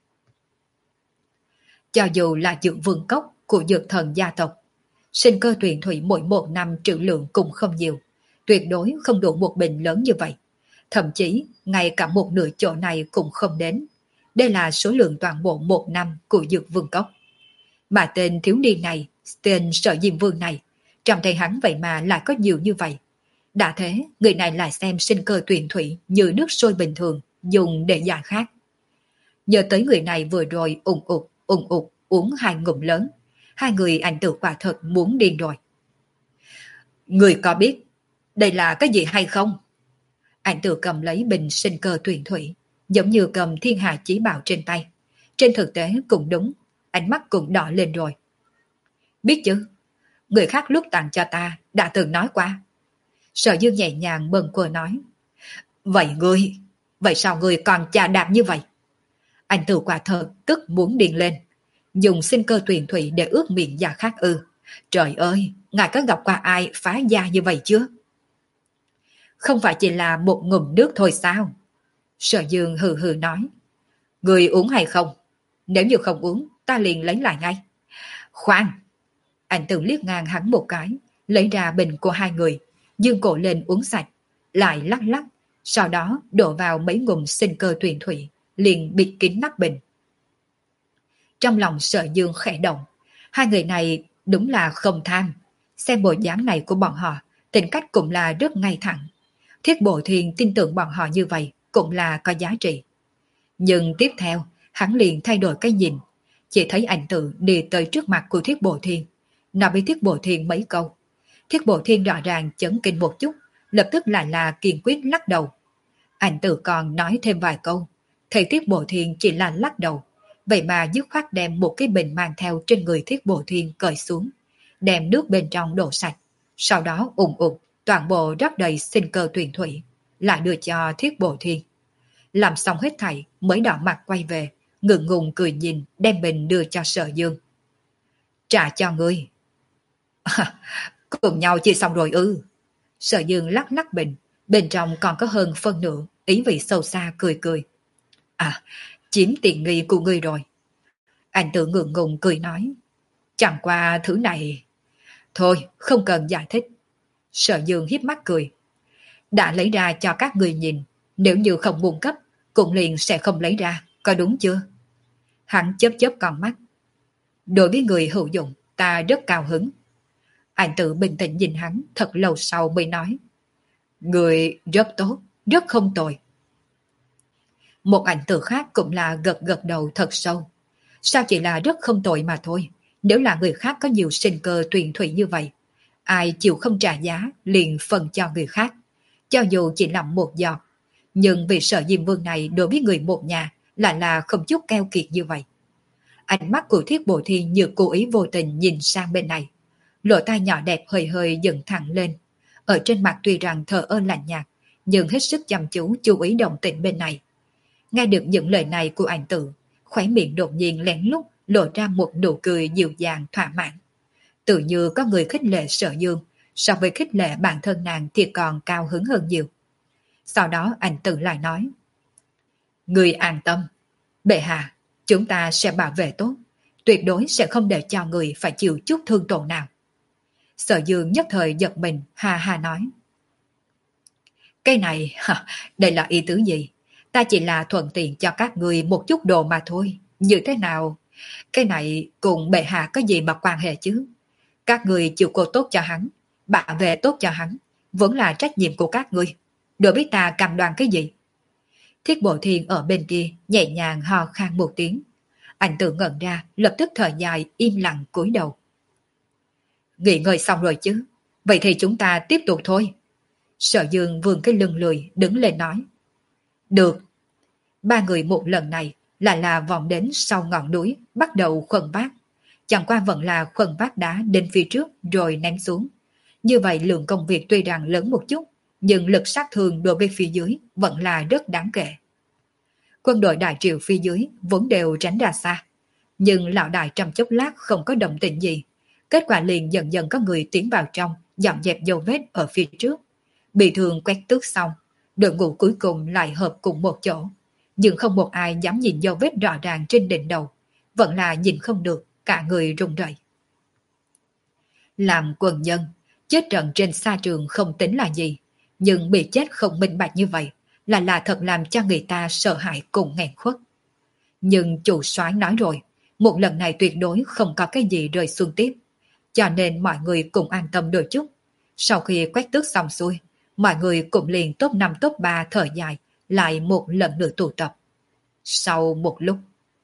Cho dù là dưỡng vương cốc của dược thần gia tộc, sinh cơ tuyển thủy mỗi một năm trữ lượng cũng không nhiều, tuyệt đối không đủ một bình lớn như vậy. Thậm chí, ngay cả một nửa chỗ này cũng không đến. Đây là số lượng toàn bộ một năm của dược vương cốc. Mà tên thiếu niên này, tên Sở Diêm Vương này, trong tay hắn vậy mà lại có nhiều như vậy. Đã thế, người này lại xem sinh cơ tuyển thủy như nước sôi bình thường, dùng để giải khát. Nhớ tới người này vừa rồi ủng ụt, ủng ụt, uống hai ngụm lớn. Hai người ảnh tử quả thật muốn điên rồi. Người có biết đây là cái gì hay không? Ảnh tử cầm lấy bình sinh cơ tuyển thủy, giống như cầm thiên hà chí bảo trên tay. Trên thực tế cũng đúng, ánh mắt cũng đỏ lên rồi. Biết chứ, người khác lúc tặng cho ta đã từng nói qua. Sở Dương nhẹ nhàng bâng quơ nói. Vậy ngươi, vậy sao ngươi còn chà đạp như vậy? Anh tử quả thật tức muốn điên lên, dùng sinh cơ tuyển thủy để ướt miệng da khác ư. Trời ơi, ngài có gặp qua ai phá da như vậy chưa? Không phải chỉ là một ngụm nước thôi sao? Sở Dương hừ hừ nói. Người uống hay không? Nếu như không uống, ta liền lấy lại ngay. Khoan! Anh tử liếc ngang hắn một cái, lấy ra bình của hai người, dương cổ lên uống sạch, lại lắc lắc, sau đó đổ vào mấy ngụm sinh cơ tuyển thủy, liền bịt kín nắp bình. Trong lòng Sở Dương khẽ động, hai người này đúng là không tham. Xem bộ dáng này của bọn họ, tính cách cũng là rất ngay thẳng. Thiết Bộ Thiên tin tưởng bọn họ như vậy cũng là có giá trị. Nhưng tiếp theo, hắn liền thay đổi cái nhìn, chỉ thấy ảnh tử đi tới trước mặt của Thiết Bộ Thiên, nói với Thiết Bộ Thiên mấy câu. Thiết Bộ Thiên rõ ràng chấn kinh một chút, lập tức lại là kiên quyết lắc đầu. Ảnh tử còn nói thêm vài câu, thầy Thiết Bộ Thiên chỉ là lắc đầu, vậy mà dứt khoát đem một cái bình mang theo trên người Thiết Bộ Thiên cởi xuống, đem nước bên trong đổ sạch, sau đó ủng ục toàn bộ rót đầy sinh cơ tuyển thủy, lại đưa cho Thiết Bộ Thiên. Làm xong hết thảy mới đỏ mặt quay về, ngượng ngùng cười nhìn, đem bình đưa cho Sở Dương. Trả cho ngươi. À, cùng nhau chia xong rồi ư? Sở Dương lắc lắc bình, bên trong còn có hơn phân nửa, ý vị sâu xa cười cười. À, chiếm tiện nghi của ngươi rồi. Anh tự ngượng ngùng cười nói. Chẳng qua thứ này... Thôi, không cần giải thích. Sở Dương hiếp mắt cười. Đã lấy ra cho các người nhìn, nếu như không muốn cấp, cũng liền sẽ không lấy ra, có đúng chưa? Hắn chớp chớp con mắt. Đối với người hữu dụng, ta rất cao hứng. Anh tự bình tĩnh nhìn hắn thật lâu sau mới nói. Người rất tốt, rất không tồi. Một ảnh tử khác cũng là gật gật đầu thật sâu. Sao chỉ là rất không tồi mà thôi, nếu là người khác có nhiều sinh cơ tuyển thủy như vậy, ai chịu không trả giá liền phần cho người khác, cho dù chỉ làm một giọt. Nhưng vì Sở Diêm Vương này đối với người một nhà lại là không chút keo kiệt như vậy. Ánh mắt của Thiết Bộ Thiên như cố ý vô tình nhìn sang bên này, lỗ tai nhỏ đẹp hơi hơi dựng thẳng lên, ở trên mặt tuy rằng thờ ơ lạnh nhạt, nhưng hết sức chăm chú chú ý động tĩnh bên này. Nghe được những lời này của ảnh tử, khóe miệng đột nhiên lén lút lộ ra một nụ cười dịu dàng thỏa mãn. Tự như có người khích lệ Sở Dương, so với khích lệ bản thân nàng thì còn cao hứng hơn nhiều. Sau đó ảnh tử lại nói. Người an tâm, bệ hạ, chúng ta sẽ bảo vệ tốt, tuyệt đối sẽ không để cho người phải chịu chút thương tổn nào. Sở Dương nhất thời giật mình, hà hà nói. Cái này, đây là ý tứ gì? Ta chỉ là thuận tiện cho các người một chút đồ mà thôi. Như thế nào? Cái này cùng bệ hạ có gì mà quan hệ chứ? Các người chịu cô tốt cho hắn, bảo vệ tốt cho hắn, vẫn là trách nhiệm của các người. Đối với ta cam đoan cái gì? Thiết Bộ Thiên ở bên kia nhẹ nhàng hò khan một tiếng. Anh tự ngẩn ra, lập tức thở dài im lặng cúi đầu. Nghỉ ngơi xong rồi chứ? Vậy thì chúng ta tiếp tục thôi. Sở Dương vươn cái lưng lười đứng lên nói. Được. Ba người một lần này lại là vòng đến sau ngọn núi, bắt đầu khuân vác. Chẳng qua vẫn là khuân vác đá đến phía trước rồi ném xuống. Như vậy lượng công việc tuy rằng lớn một chút, nhưng lực sát thương đối với phía dưới vẫn là rất đáng kể. Quân đội đại triệu phía dưới vốn đều tránh ra xa, Nhưng lão đại trong chốc lát không có động tĩnh gì. Kết quả liền dần dần có người tiến vào trong, dọn dẹp dấu vết ở phía trước. Bị thương quét tước xong, đội ngũ cuối cùng lại hợp cùng một chỗ. Nhưng không một ai dám nhìn dấu vết rõ ràng trên đỉnh đầu. Vẫn là nhìn không được, cả người run rẩy. Làm quân nhân, chết trận trên xa trường không tính là gì. Nhưng bị chết không minh bạch như vậy là là thật làm cho người ta sợ hãi cùng nghẹn khuất. Nhưng chủ soái nói rồi, một lần này tuyệt đối không có cái gì rơi xuống tiếp. Cho nên mọi người cũng an tâm đôi chút. Sau khi quét tước xong xuôi, mọi người cũng liền top năm top ba thời dài lại một lần nữa tụ tập. Sau một lúc,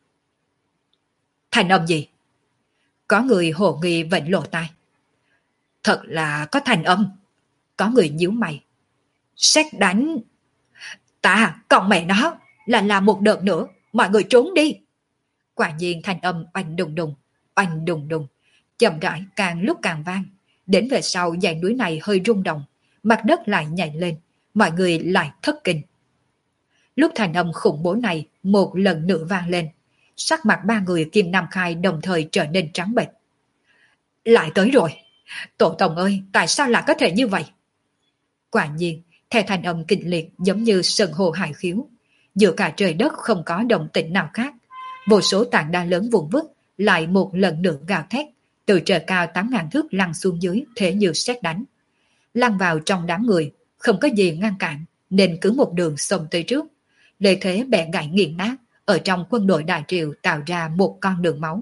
thành âm gì? Có người hồ nghi vệnh lộ tai. Thật là có thành âm. Có người nhíu mày. Sét đánh. Ta, còn mẹ nó, là làm một đợt nữa, mọi người trốn đi. Quả nhiên thành âm oanh đùng đùng, oanh đùng đùng, chậm rãi càng lúc càng vang. Đến về sau dãy núi này hơi rung động, mặt đất lại nhảy lên, mọi người lại thất kinh. Lúc thành âm khủng bố này một lần nữa vang lên, sắc mặt ba người Kim Nam Khai đồng thời trở nên trắng bệch. Lại tới rồi. Tổ tông ơi, tại sao lại có thể như vậy? Quả nhiên, theo thành âm kịch liệt giống như sân hồ hải khiếu, giữa cả trời đất không có động tĩnh nào khác. Vô số tảng đá lớn vụn vứt lại một lần nữa gào thét, từ trời cao tám ngàn thước lăn xuống dưới thế như sét đánh. Lăn vào trong đám người, không có gì ngăn cản, nên cứ một đường xông tới trước. Lợi thế bẻ gãy nghiền nát, ở trong quân đội Đại Triều tạo ra một con đường máu.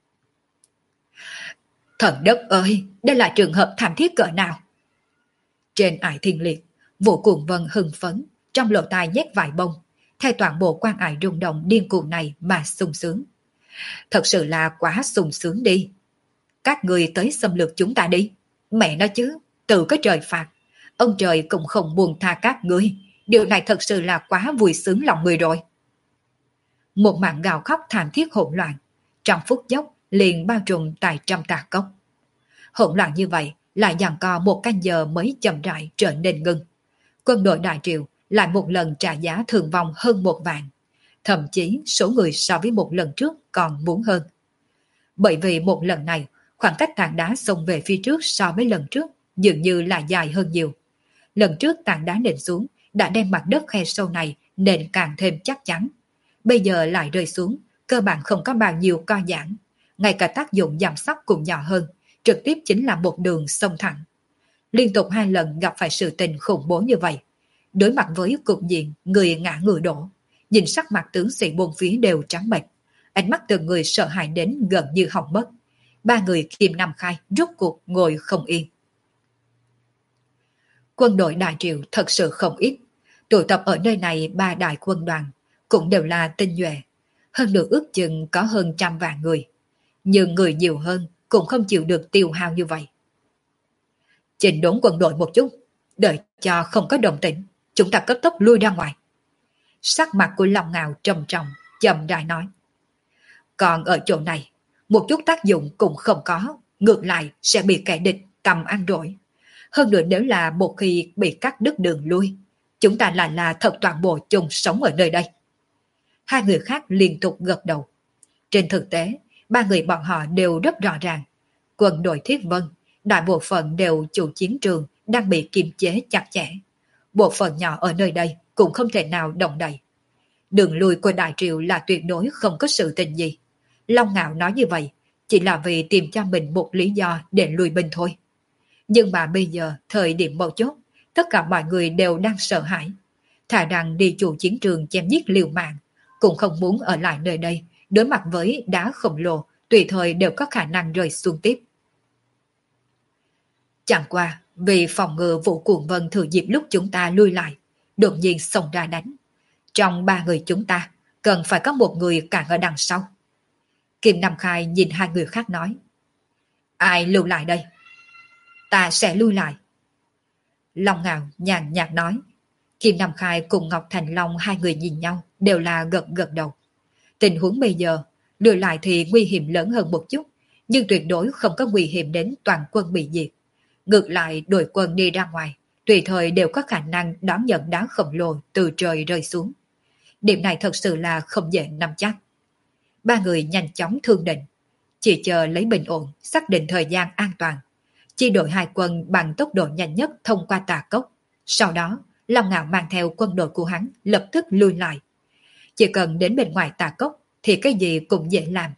Thần đất ơi, đây là trường hợp thảm thiết cỡ nào? Trên ải thiên liệt, Vũ Cuồng Vân hưng phấn, trong lỗ tai nhét vài bông, theo toàn bộ quan ải rung động điên cuồng này mà sung sướng. Thật sự là quá sung sướng đi. Các người tới xâm lược chúng ta đi. Mẹ nói chứ, tự có trời phạt. Ông trời cũng không buông tha các ngươi. Điều này thật sự là quá vui sướng lòng người rồi. Một màn gào khóc thảm thiết hỗn loạn, trong phút chốc liền bao trùm tại trăm tà cốc. Hỗn loạn như vậy lại giằng co một canh giờ mới chậm rãi trở nên ngưng. Quân đội Đại Triều lại một lần trả giá thương vong hơn một vạn. Thậm chí số người so với một lần trước còn muốn hơn. Bởi vì một lần này, khoảng cách tảng đá xông về phía trước so với lần trước dường như là dài hơn nhiều. Lần trước tảng đá nện xuống đã đem mặt đất khe sâu này nện càng thêm chắc chắn. Bây giờ lại rơi xuống, cơ bản không có bao nhiêu co giãn. Ngay cả tác dụng giảm sóc cũng nhỏ hơn, trực tiếp chính là một đường sông thẳng. Liên tục hai lần gặp phải sự tình khủng bố như vậy. Đối mặt với cục diện người ngã người đổ, nhìn sắc mặt tướng sĩ bốn phía đều trắng bệch, ánh mắt từng người sợ hãi đến gần như hỏng mất. Ba người Kim Nam Khai rốt cuộc ngồi không yên. Quân đội Đại Triều thật sự không ít, tụ tập ở nơi này ba đại quân đoàn, cũng đều là tinh nhuệ, hơn được ước chừng có hơn trăm vạn người. Nhưng người nhiều hơn cũng không chịu được tiêu hao như vậy. Chỉnh đốn quân đội một chút, đợi cho không có động tĩnh, chúng ta cấp tốc lui ra ngoài. Sắc mặt của Long Ngạo trầm trọng, chậm rãi nói. Còn ở chỗ này, một chút tác dụng cũng không có, ngược lại sẽ bị kẻ địch cầm ăn rỗi. Hơn nữa nếu là một khi bị cắt đứt đường lui, chúng ta lại là thật toàn bộ chung sống ở nơi đây. Hai người khác liên tục gật đầu. Trên thực tế, ba người bọn họ đều rất rõ ràng. Quân đội Thiết Vân, đại bộ phận đều chủ chiến trường đang bị kiềm chế chặt chẽ. Bộ phận nhỏ ở nơi đây cũng không thể nào động đậy. Đường lui của Đại Triều là tuyệt đối không có sự tình gì. Long Ngạo nói như vậy chỉ là vì tìm cho mình một lý do để lùi binh thôi. Nhưng mà bây giờ, thời điểm mấu chốt, tất cả mọi người đều đang sợ hãi. Thà rằng đi chủ chiến trường chém giết liều mạng, cũng không muốn ở lại nơi đây, đối mặt với đá khổng lồ, tùy thời đều có khả năng rơi xuống tiếp. Chẳng qua, vì phòng ngừa Vũ Cuồng Vân thừa dịp lúc chúng ta lui lại, đột nhiên xông ra đánh. Trong ba người chúng ta, cần phải có một người cản ở đằng sau. Kim Nam Khai nhìn hai người khác nói. Ai lưu lại đây? Ta sẽ lui lại. Long Ngạo nhàn nhạt nói. Kim Nam Khai cùng Ngọc Thành Long hai người nhìn nhau, đều là gật gật đầu. Tình huống bây giờ, lùi lại thì nguy hiểm lớn hơn một chút, nhưng tuyệt đối không có nguy hiểm đến toàn quân bị diệt. Ngược lại đội quân đi ra ngoài, tùy thời đều có khả năng đón nhận đá khổng lồ từ trời rơi xuống. Điểm này thật sự là không dễ nắm chắc. Ba người nhanh chóng thương định, chỉ chờ lấy bình ổn, xác định thời gian an toàn. Chi đội hai quân bằng tốc độ nhanh nhất thông qua tà cốc. Sau đó, Long Ngạo mang theo quân đội của hắn lập tức lui lại. Chỉ cần đến bên ngoài tà cốc thì cái gì cũng dễ làm.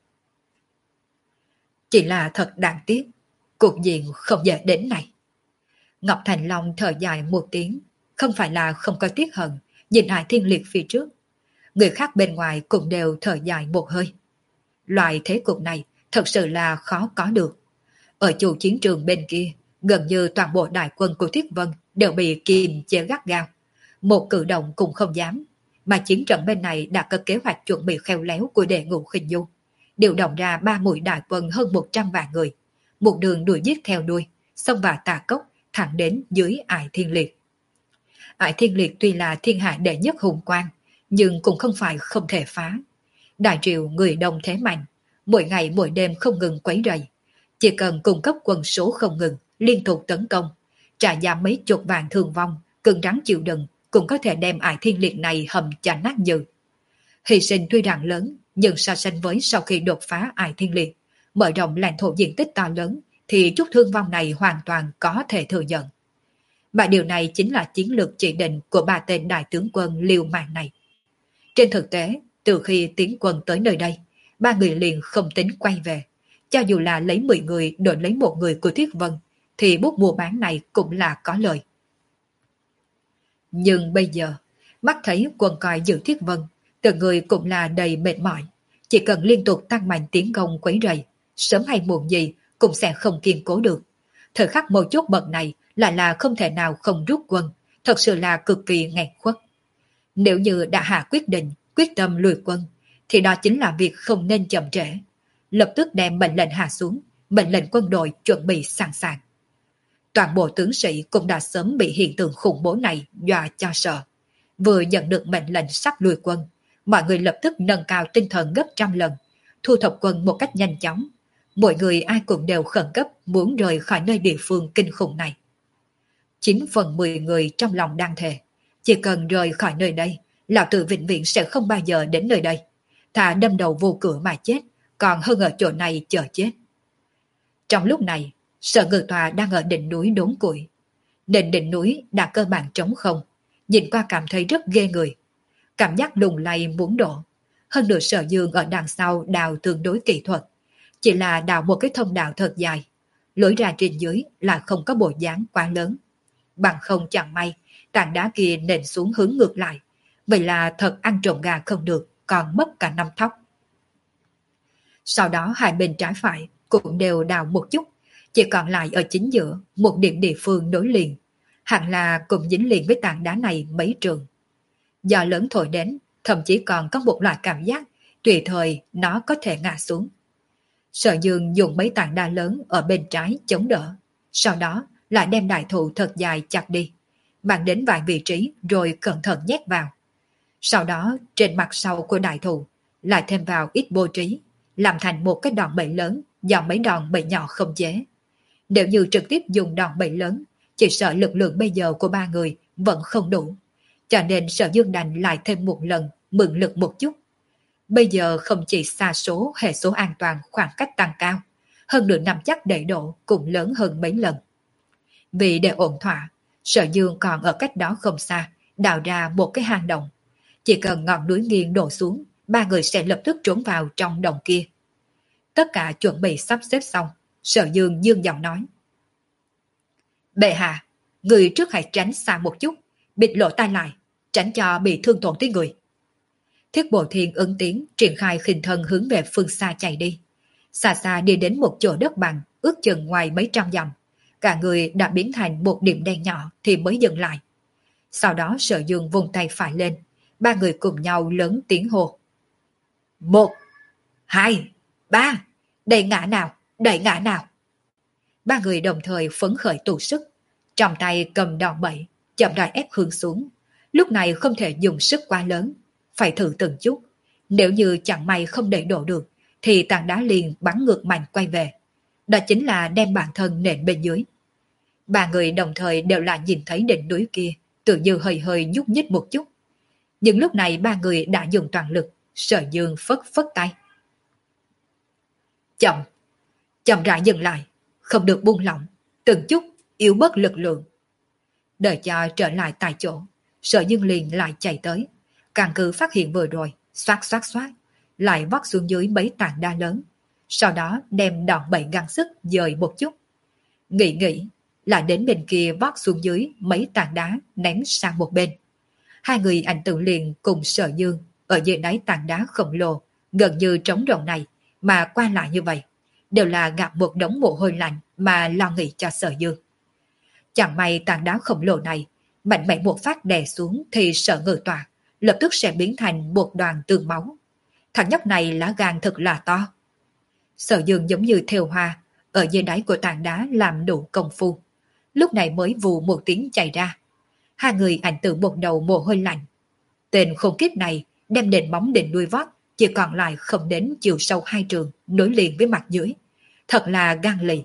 Chỉ là thật đáng tiếc, cuộc diện không dễ đến này. Ngọc Thành Long thở dài một tiếng, không phải là không có tiếc hận, nhìn Hải Thiên Liệt phía trước. Người khác bên ngoài cũng đều thở dài một hơi. Loại thế cục này thật sự là khó có được. Ở chủ chiến trường bên kia, gần như toàn bộ đại quân của Thiết Vân đều bị kiềm chế gắt gao. Một cử động cũng không dám, mà chiến trận bên này đã có kế hoạch chuẩn bị khéo léo của đệ ngũ khinh du. Điều động ra ba mũi đại quân hơn một trăm vạn người, một đường đuổi giết theo đuôi, xông vào tà cốc, thẳng đến dưới Ải Thiên Liệt. Ải Thiên Liệt tuy là thiên hạ đệ nhất hùng quan, nhưng cũng không phải không thể phá. Đại triều người đông thế mạnh, mỗi ngày mỗi đêm không ngừng quấy rầy. Chỉ cần cung cấp quân số không ngừng, liên tục tấn công, trả giá mấy chục vạn thương vong, cứng rắn chịu đựng, cũng có thể đem Ải Thiên Liệt này hầm cho nát nhừ. Hy sinh tuy rằng lớn, nhưng so sánh với sau khi đột phá Ải Thiên Liệt, mở rộng lãnh thổ diện tích to lớn, thì chút thương vong này hoàn toàn có thể thừa nhận. Mà điều này chính là chiến lược chỉ định của ba tên đại tướng quân liều mạng này. Trên thực tế, từ khi tiến quân tới nơi đây, ba người liền không tính quay về. Cho dù là lấy mười người đổi lấy một người của Thiết Vân, thì bút mua bán này cũng là có lời. Nhưng bây giờ, mắt thấy quân coi giữ Thiết Vân, từng người cũng là đầy mệt mỏi. Chỉ cần liên tục tăng mạnh tiến công quấy rầy, sớm hay muộn gì cũng sẽ không kiên cố được. Thời khắc mấu chốt bậc này lại là không thể nào không rút quân, thật sự là cực kỳ nghẹn khuất. Nếu như đã hạ quyết định, quyết tâm lùi quân, thì đó chính là việc không nên chậm trễ. Lập tức đem mệnh lệnh hạ xuống, mệnh lệnh quân đội chuẩn bị sẵn sàng. Toàn bộ tướng sĩ cũng đã sớm bị hiện tượng khủng bố này dọa cho sợ. Vừa nhận được mệnh lệnh sắp lùi quân, mọi người lập tức nâng cao tinh thần gấp trăm lần, thu thập quân một cách nhanh chóng. Mỗi người ai cũng đều khẩn cấp muốn rời khỏi nơi địa phương kinh khủng này. Chín phần mười người trong lòng đang thề, chỉ cần rời khỏi nơi đây, lão tử vĩnh viễn sẽ không bao giờ đến nơi đây. Thà đâm đầu vô cửa mà chết, còn hơn ở chỗ này chờ chết. Trong lúc này, Sở Ngự Tòa đang ở đỉnh núi đốn củi. Nền đỉnh núi đã cơ bản trống không, nhìn qua cảm thấy rất ghê người. Cảm giác lùng lay muốn đổ. Hơn nữa Sở Dương ở đằng sau đào tương đối kỹ thuật, chỉ là đào một cái thông đạo thật dài, lối ra trên dưới là không có bộ dáng quá lớn. Bằng không chẳng may, tảng đá kia nện xuống hướng ngược lại, vậy là thật ăn trộm gà không được, còn mất cả năm thóc. Sau đó hai bên trái phải cũng đều đào một chút, chỉ còn lại ở chính giữa một điểm địa phương nối liền, hẳn là cùng dính liền với tảng đá này mấy trường. Gió lớn thổi đến, thậm chí còn có một loại cảm giác tùy thời nó có thể ngã xuống. Sở Dương dùng mấy tảng đá lớn ở bên trái chống đỡ, sau đó lại đem đại thụ thật dài chặt đi, mang đến vài vị trí rồi cẩn thận nhét vào. Sau đó trên mặt sau của đại thụ lại thêm vào ít bố trí, làm thành một cái đòn bẩy lớn do mấy đòn bẩy nhỏ không chế. Nếu như trực tiếp dùng đòn bẩy lớn, chỉ sợ lực lượng bây giờ của ba người vẫn không đủ, cho nên Sở Dương đành lại thêm một lần mượn lực một chút. Bây giờ không chỉ xa số hệ số an toàn khoảng cách tăng cao, hơn nữa nắm chắc đẩy độ cũng lớn hơn mấy lần. Vì để ổn thỏa, Sở Dương còn ở cách đó không xa đào ra một cái hang động. Chỉ cần ngọn núi nghiêng đổ xuống, ba người sẽ lập tức trốn vào trong động kia. Tất cả chuẩn bị sắp xếp xong, Sở Dương dương giọng nói: Bệ hạ, người trước hãy tránh xa một chút, bịt lỗ tai lại, tránh cho bị thương tổn tới người. Thiết Bộ Thiên ứng tiếng triển khai khinh thân hướng về phương xa chạy đi. Xa xa đi đến một chỗ đất bằng, ước chừng ngoài mấy trăm dặm. Cả người đã biến thành một điểm đen nhỏ thì mới dừng lại. Sau đó Sở Dương vùng tay phải lên, ba người cùng nhau lớn tiếng hô: Một, hai, ba, đẩy ngã nào, đẩy ngã nào. Ba người đồng thời phấn khởi tụ sức, trong tay cầm đòn bẩy, chậm rãi ép hướng xuống. Lúc này không thể dùng sức quá lớn, phải thử từng chút. Nếu như chẳng may không đẩy đổ được, thì tảng đá liền bắn ngược mạnh quay về. Đó chính là đem bản thân nện bên dưới. Ba người đồng thời đều là nhìn thấy đỉnh núi kia, tự như hơi hơi nhúc nhích một chút. Nhưng lúc này ba người đã dùng toàn lực, Sở Dương phất phất tay, Chậm, chậm rãi dừng lại, không được buông lỏng, từng chút yếu bớt lực lượng. Đợi cho trở lại tại chỗ, Sở Dương liền lại chạy tới, càng cứ phát hiện vừa rồi, xoát xoát xoát, lại vót xuống dưới mấy tảng đá lớn, sau đó đem đòn bẩy gắng sức dời một chút. Nghĩ nghĩ, lại đến bên kia vót xuống dưới mấy tảng đá ném sang một bên. Hai người ảnh tự liền cùng Sở Dương ở dưới đáy tảng đá khổng lồ, gần như trống rỗng này, mà qua lại như vậy, đều là gặp một đống mồ hôi lạnh mà lo nghĩ cho Sở Dương. Chẳng may tảng đá khổng lồ này, mạnh mẽ một phát đè xuống thì Sở Ngự Tọa lập tức sẽ biến thành một đoàn tường máu. Thằng nhóc này lá gan thật là to. Sở Dương giống như thêu hoa, ở dưới đáy của tảng đá làm đủ công phu. Lúc này mới vù một tiếng chạy ra. Hai người ảnh tự một đầu mồ hôi lạnh. Tên khốn kiếp này đem nền móng định đuôi vót, chỉ còn lại không đến chiều sâu hai trường, nối liền với mặt dưới. Thật là gan lì.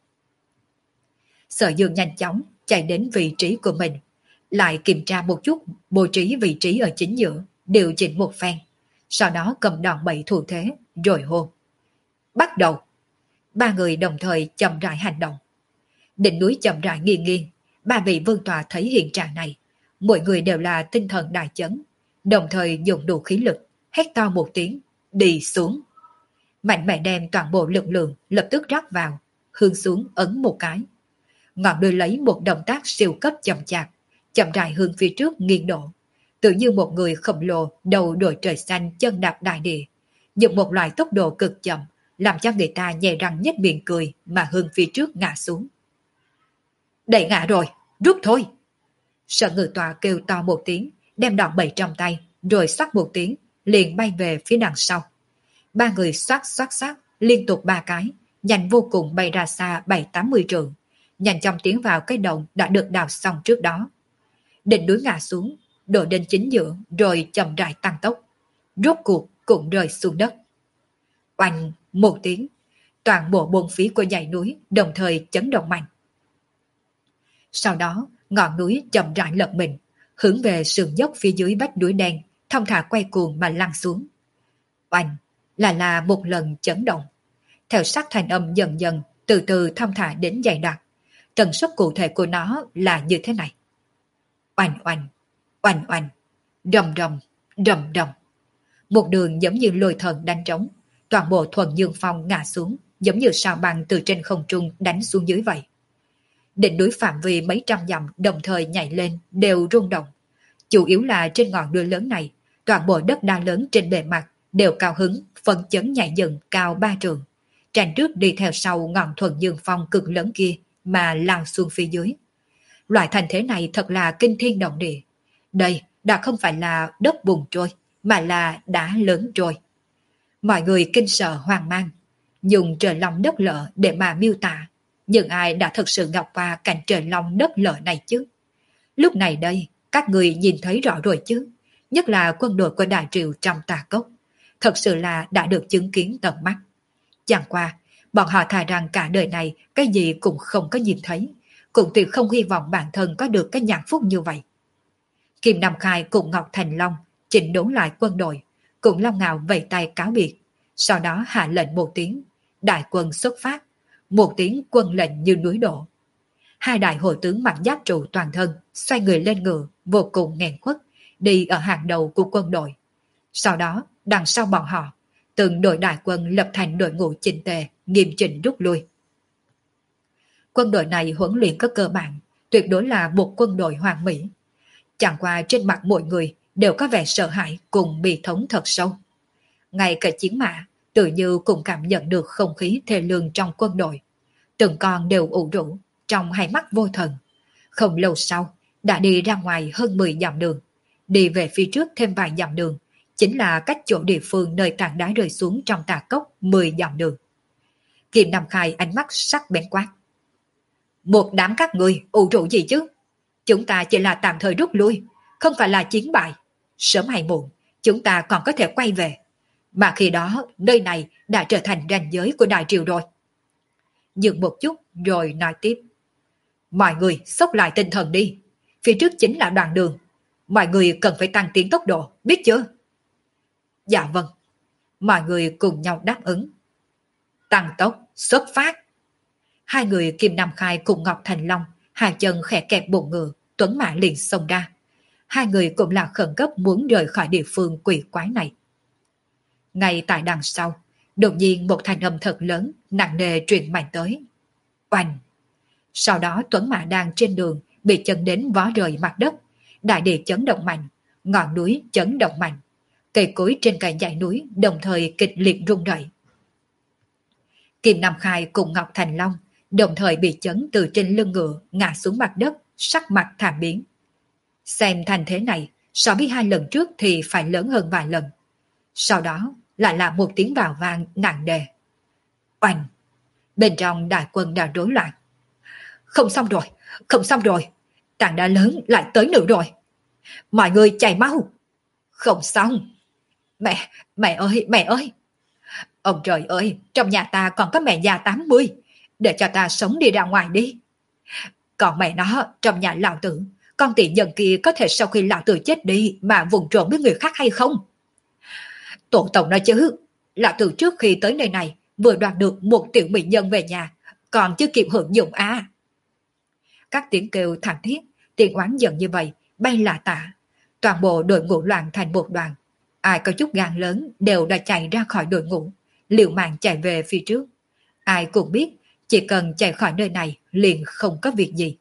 Sở Dương nhanh chóng chạy đến vị trí của mình, lại kiểm tra một chút bố trí vị trí ở chính giữa, điều chỉnh một phen. Sau đó cầm đòn bẩy thủ thế, rồi hô. Bắt đầu. Ba người đồng thời chậm rãi hành động. Đỉnh núi chậm rãi nghiêng nghiêng, ba vị vương tọa thấy hiện trạng này, mỗi người đều là tinh thần đại chấn, đồng thời dùng đủ khí lực, hét to một tiếng, đi xuống. Mạnh mẽ đem toàn bộ lực lượng lập tức rót vào, hướng xuống ấn một cái. Ngọn đuôi lấy một động tác siêu cấp chậm chạp, chậm rãi hướng phía trước nghiêng đổ, tự như một người khổng lồ đầu đội trời xanh chân đạp đại địa, dùng một loại tốc độ cực chậm, làm cho người ta nhè răng nhếch miệng cười mà hướng phía trước ngã xuống. Đẩy ngã rồi, rút thôi. Sở Ngự Tọa kêu to một tiếng, đem đòn bẩy trong tay, rồi xoát một tiếng, liền bay về phía đằng sau. Ba người xoát xoát xoát, liên tục ba cái, nhanh vô cùng bay ra xa bảy tám mươi trượng, nhanh chóng tiến vào cái động đã được đào xong trước đó. Đỉnh núi ngã xuống, đổ đến chính giữa, rồi chậm rãi tăng tốc, rốt cuộc cũng rơi xuống đất. Oanh một tiếng, toàn bộ bốn phía của dãy núi đồng thời chấn động mạnh. Sau đó, ngọn núi chậm rãi lật mình, hướng về sườn dốc phía dưới vách núi đen, thong thả quay cuồng mà lăn xuống. Oanh, là là một lần chấn động. Theo sắc thanh âm dần dần, từ từ thong thả đến dày đặc. Tần suất cụ thể của nó là như thế này. Oanh oanh, oanh oanh, rầm rầm, rầm rầm. Một đường giống như lôi thần đánh trống, toàn bộ thuần dương phong ngã xuống, giống như sao băng từ trên không trung đánh xuống dưới vậy. Đỉnh núi phạm vi mấy trăm dặm đồng thời nhảy lên, đều rung động. Chủ yếu là trên ngọn núi lớn này, toàn bộ đất đá lớn trên bề mặt đều cao hứng, phấn chấn nhảy dần cao ba trường. Tràn trước đi theo sau ngọn thuần dương phong cực lớn kia mà lao xuống phía dưới. Loại thành thế này thật là kinh thiên động địa. Đây đã không phải là đất bùn trôi, mà là đá lớn trôi. Mọi người kinh sợ hoang mang, dùng trời long đất lở để mà miêu tả. Nhưng ai đã thực sự gặp qua cảnh trời long đất lở này chứ? Lúc này đây, các người nhìn thấy rõ rồi chứ? Nhất là quân đội của Đại Triều trong Tà Cốc. Thật sự là đã được chứng kiến tận mắt. Chẳng qua, bọn họ thà rằng cả đời này cái gì cũng không có nhìn thấy, cũng tuyệt không hy vọng bản thân có được cái nhạc phúc như vậy. Kim Nam Khai cùng Ngọc Thành Long chỉnh đốn lại quân đội, cùng Long Ngạo vẫy tay cáo biệt, sau đó hạ lệnh một tiếng, đại quân xuất phát, một tiếng quân lệnh như núi đổ. Hai đại hội tướng mặc giáp trụ toàn thân, xoay người lên ngựa, vô cùng nghẹn khuất, đi ở hàng đầu của quân đội. Sau đó, đằng sau bọn họ, từng đội đại quân lập thành đội ngũ chỉnh tề, nghiêm chỉnh rút lui. Quân đội này huấn luyện có cơ bản, tuyệt đối là một quân đội hoàn mỹ. Chẳng qua trên mặt mọi người đều có vẻ sợ hãi cùng bi thống thật sâu. Ngay cả chiến mã, tự như cũng cảm nhận được không khí thê lương trong quân đội. Từng con đều ủ rũ, trong hai mắt vô thần. Không lâu sau, đã đi ra ngoài hơn mười dặm đường. Đi về phía trước thêm vài dặm đường, chính là cách chỗ địa phương nơi tảng đá rơi xuống trong Tà Cốc mười dặm đường. Kim Nam Khai ánh mắt sắc bén quát. Một đám các người ủ rũ gì chứ? Chúng ta chỉ là tạm thời rút lui, không phải là chiến bại. Sớm hay muộn, chúng ta còn có thể quay về. Mà khi đó, nơi này đã trở thành ranh giới của Đại Triều rồi. Dừng một chút rồi nói tiếp. Mọi người xốc lại tinh thần đi. Phía trước chính là đoạn đường. Mọi người cần phải tăng tiến tốc độ, biết chưa? Dạ vâng. Mọi người cùng nhau đáp ứng. Tăng tốc, xuất phát. Hai người Kim Nam Khai cùng Ngọc Thành Long, hai chân khẽ kẹp bụng ngựa, Tuấn Mã liền xông ra. Hai người cũng là khẩn cấp muốn rời khỏi địa phương quỷ quái này. Ngay tại đằng sau, đột nhiên một thanh âm thật lớn, nặng nề truyền mạnh tới. Oanh! Sau đó Tuấn Mã đang trên đường, bị chấn đến vó rời mặt đất. Đại địa chấn động mạnh, ngọn núi chấn động mạnh. Cây cối trên cả dãy núi đồng thời kịch liệt rung rẩy. Kim Nam Khai cùng Ngọc Thành Long đồng thời bị chấn từ trên lưng ngựa ngã xuống mặt đất, sắc mặt thảm biến. Xem thành thế này, so với hai lần trước thì phải lớn hơn vài lần. Sau đó lại là một tiếng vào vang nặng nề. Oanh! Bên trong đại quân đã rối loạn. Không xong rồi, không xong rồi. Tảng đá lớn lại tới nữa rồi. Mọi người chạy mau. Không xong. Mẹ, mẹ ơi, mẹ ơi. Ông trời ơi, trong nhà ta còn có mẹ già tám mươi. Để cho ta sống đi ra ngoài đi. Còn mẹ nó, trong nhà lão tử, con tỷ nhân kia có thể sau khi lão tử chết đi mà vùng trộn với người khác hay không? Tổ tổng nói chứ, lão tử trước khi tới nơi này vừa đoạt được một tiểu mỹ nhân về nhà, còn chưa kịp hưởng dụng à. Các tiếng kêu thảm thiết, tiếng oán giận như vậy, bay là tả. Toàn bộ đội ngũ loạn thành một đoàn. Ai có chút gan lớn đều đã chạy ra khỏi đội ngũ, liều mạng chạy về phía trước. Ai cũng biết, chỉ cần chạy khỏi nơi này liền không có việc gì.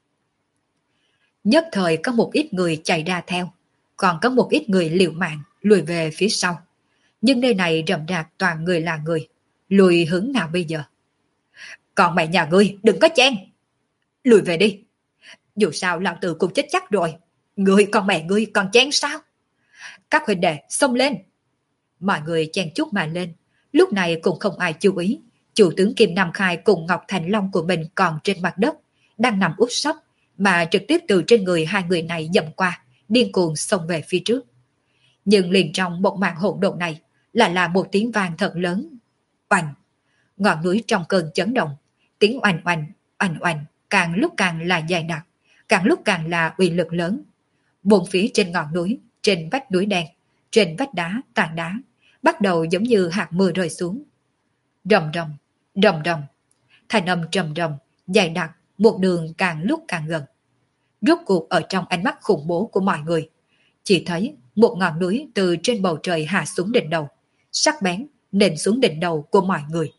Nhất thời có một ít người chạy ra theo, còn có một ít người liều mạng lùi về phía sau. Nhưng nơi này rậm rạp toàn người là người, lùi hướng nào bây giờ? Còn mẹ nhà ngươi đừng có chen, lùi về đi. Dù sao lão tử cũng chết chắc rồi, ngươi còn mẹ ngươi còn chen sao? Các huynh đệ xông lên. Mọi người chen chúc mà lên, lúc này cũng không ai chú ý. Chủ tướng Kim Nam Khai cùng Ngọc Thành Long của mình còn trên mặt đất, đang nằm úp sấp, mà trực tiếp từ trên người hai người này dậm qua, điên cuồng xông về phía trước. Nhưng liền trong một màn hỗn độn này, lại là một tiếng vang thật lớn. Oanh! Ngọn núi trong cơn chấn động, tiếng oanh oanh, oanh oanh, càng lúc càng là dài đặc, càng lúc càng là uy lực lớn. Bốn phía trên ngọn núi, trên vách núi đen, trên vách đá, tảng đá, bắt đầu giống như hạt mưa rơi xuống. Rầm rầm, rầm rầm, thanh âm trầm rầm, dài đặc, một đường càng lúc càng gần. Rốt cuộc ở trong ánh mắt khủng bố của mọi người, chỉ thấy một ngọn núi từ trên bầu trời hạ xuống đỉnh đầu, sắc bén nện xuống đỉnh đầu của mọi người.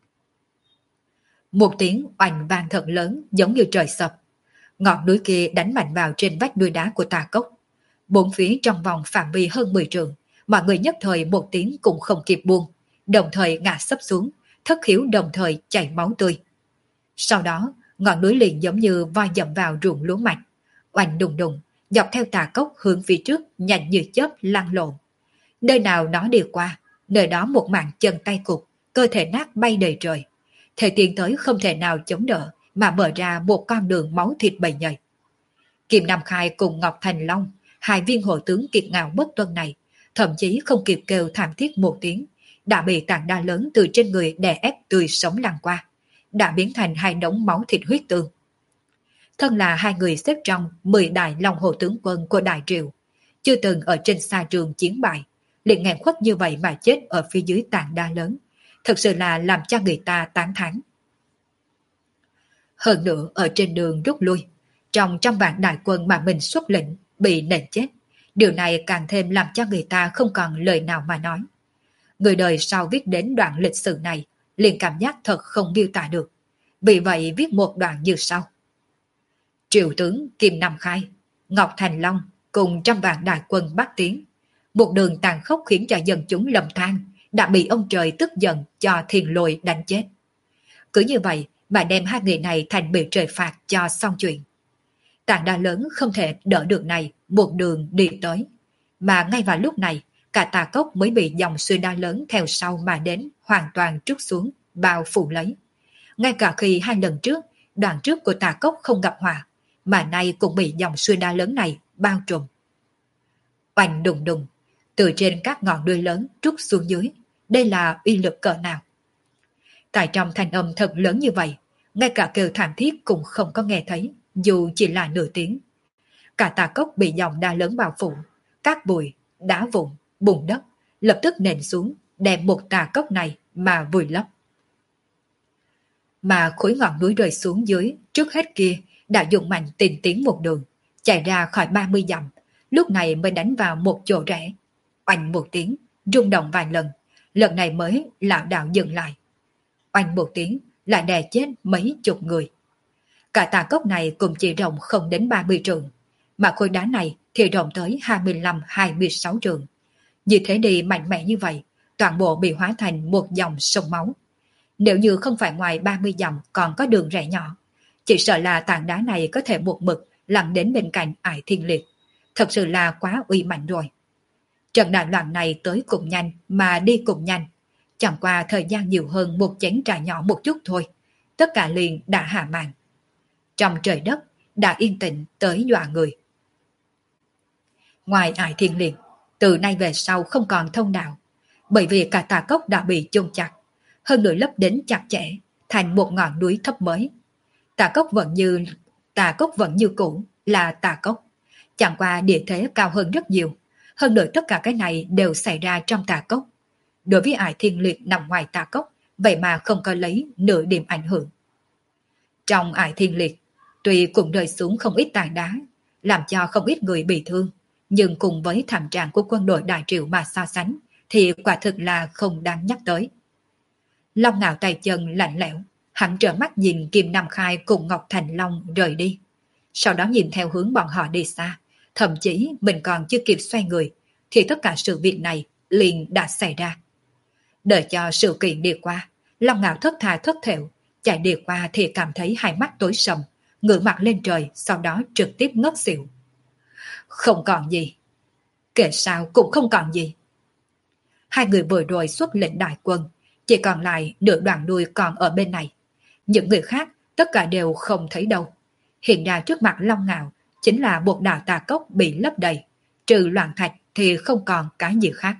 Một tiếng oanh vang thật lớn giống như trời sập. Ngọn núi kia đánh mạnh vào trên vách núi đá của Tà Cốc. Bốn phía trong vòng phạm vi hơn mười trượng, mọi người nhất thời một tiếng cũng không kịp buông, đồng thời ngã sấp xuống, thất khiếu đồng thời chảy máu tươi. Sau đó, ngọn núi liền giống như voi dậm vào ruộng lúa mạch, oanh đùng đùng, dọc theo Tà Cốc hướng phía trước nhanh như chớp lăn lộn. Nơi nào nó đi qua, nơi đó một mảng chân tay cụt, cơ thể nát bay đầy trời. Thể tiến tới không thể nào chống đỡ, mà mở ra một con đường máu thịt bầy nhầy. Kim Nam Khai cùng Ngọc Thành Long, hai viên hộ tướng kiệt ngạo bất tuân này, thậm chí không kịp kêu thảm thiết một tiếng, đã bị tảng đá lớn từ trên người đè ép tươi sống lăn qua, đã biến thành hai đống máu thịt huyết tương. Thân là hai người xếp trong mười đại long hộ tướng quân của Đại Triều, chưa từng ở trên xa trường chiến bại, liền nghẹn khuất như vậy mà chết ở phía dưới tảng đá lớn, thật sự là làm cho người ta tán thán. Hơn nữa ở trên đường rút lui, trong trăm vạn đại quân mà mình xuất lĩnh bị nện chết, điều này càng thêm làm cho người ta không còn lời nào mà nói. Người đời sau viết đến đoạn lịch sử này liền cảm giác thật không miêu tả được, vì vậy viết một đoạn như sau. Triều tướng Kim Nam Khai, Ngọc Thành Long cùng trăm vạn đại quân Bắc tiến, một đường tàn khốc khiến cho dân chúng lầm than, đã bị ông trời tức giận cho thiền lôi đánh chết. Cứ như vậy mà đem hai người này thành bị trời phạt cho xong chuyện. Tảng đá lớn không thể đỡ được này một đường đi tới, mà ngay vào lúc này cả Tà Cốc mới bị dòng suối đá lớn theo sau mà đến hoàn toàn trút xuống, bao phủ lấy. Ngay cả khi hai lần trước đoạn trước của Tà Cốc không gặp họa, mà nay cũng bị dòng suối đá lớn này bao trùm. Oanh đùng đùng, từ trên các ngọn núi lớn trút xuống dưới, đây là uy lực cỡ nào? Tại trong thanh âm thật lớn như vậy, ngay cả kêu thảm thiết cũng không có nghe thấy, dù chỉ là nửa tiếng. Cả Tà Cốc bị dòng đá lớn bao phủ, các bụi, đá vụn, bùn đất lập tức nện xuống, đem một Tà Cốc này mà vùi lấp. Mà khối ngọn núi rơi xuống dưới trước hết kia đã dùng mạnh tìm tiến một đường, chạy ra khỏi ba mươi dặm, lúc này mới đánh vào một chỗ rẽ. Oanh một tiếng, rung động vài lần, lần này mới lảo đảo dừng lại. Oanh một tiếng, lại đè chết mấy chục người. Cả tà cốc này cũng chỉ rộng không đến ba mươi trượng, mà khối đá này thì rộng tới hai mươi lăm hai mươi sáu trượng. Như thế đi mạnh mẽ như vậy, toàn bộ bị hóa thành một dòng sông máu. Nếu như không phải ngoài ba mươi dặm còn có đường rẽ nhỏ, chỉ sợ là tảng đá này có thể một mực lặn đến bên cạnh Ải Thiên Liệt. Thật sự là quá uy mạnh rồi. Trận đại loạn này tới cũng nhanh mà đi cũng nhanh. Chẳng qua thời gian nhiều hơn một chén trà nhỏ một chút thôi, tất cả liền đã hạ màn. Trong trời đất đã yên tĩnh tới dọa người. Ngoài Ải Thiên Liệt, từ nay về sau không còn thông đạo, bởi vì cả tà cốc đã bị chôn chặt, hơn nữa lấp đến chặt chẽ thành một ngọn núi thấp mới. Tà cốc vẫn như tà cốc vẫn như cũ là tà cốc, chẳng qua địa thế cao hơn rất nhiều, hơn nữa tất cả cái này đều xảy ra trong tà cốc. Đối với Ải Thiên Liệt nằm ngoài tà cốc, vậy mà không có lấy nửa điểm ảnh hưởng. Trong Ải Thiên Liệt, tuy cũng rơi xuống không ít tảng đá, làm cho không ít người bị thương, nhưng cùng với thảm trạng của quân đội Đại Triệu mà so sánh, thì quả thực là không đáng nhắc tới. Long Ngạo tay chân lạnh lẽo, hắn trở mắt nhìn Kim Nam Khai cùng Ngọc Thành Long rời đi. Sau đó nhìn theo hướng bọn họ đi xa, thậm chí mình còn chưa kịp xoay người, thì tất cả sự việc này liền đã xảy ra. Đợi cho sự kiện đi qua, Long Ngạo thất tha thất thểu, chạy đi qua thì cảm thấy hai mắt tối sầm, ngửa mặt lên trời, sau đó trực tiếp ngất xỉu. Không còn gì. Kể sao cũng không còn gì. Hai người vừa rồi xuất lệnh đại quân, chỉ còn lại nửa đoàn đuôi còn ở bên này. Những người khác tất cả đều không thấy đâu. Hiện ra trước mặt Long Ngạo chính là một đảo tà cốc bị lấp đầy, trừ loạn thạch thì không còn cái gì khác.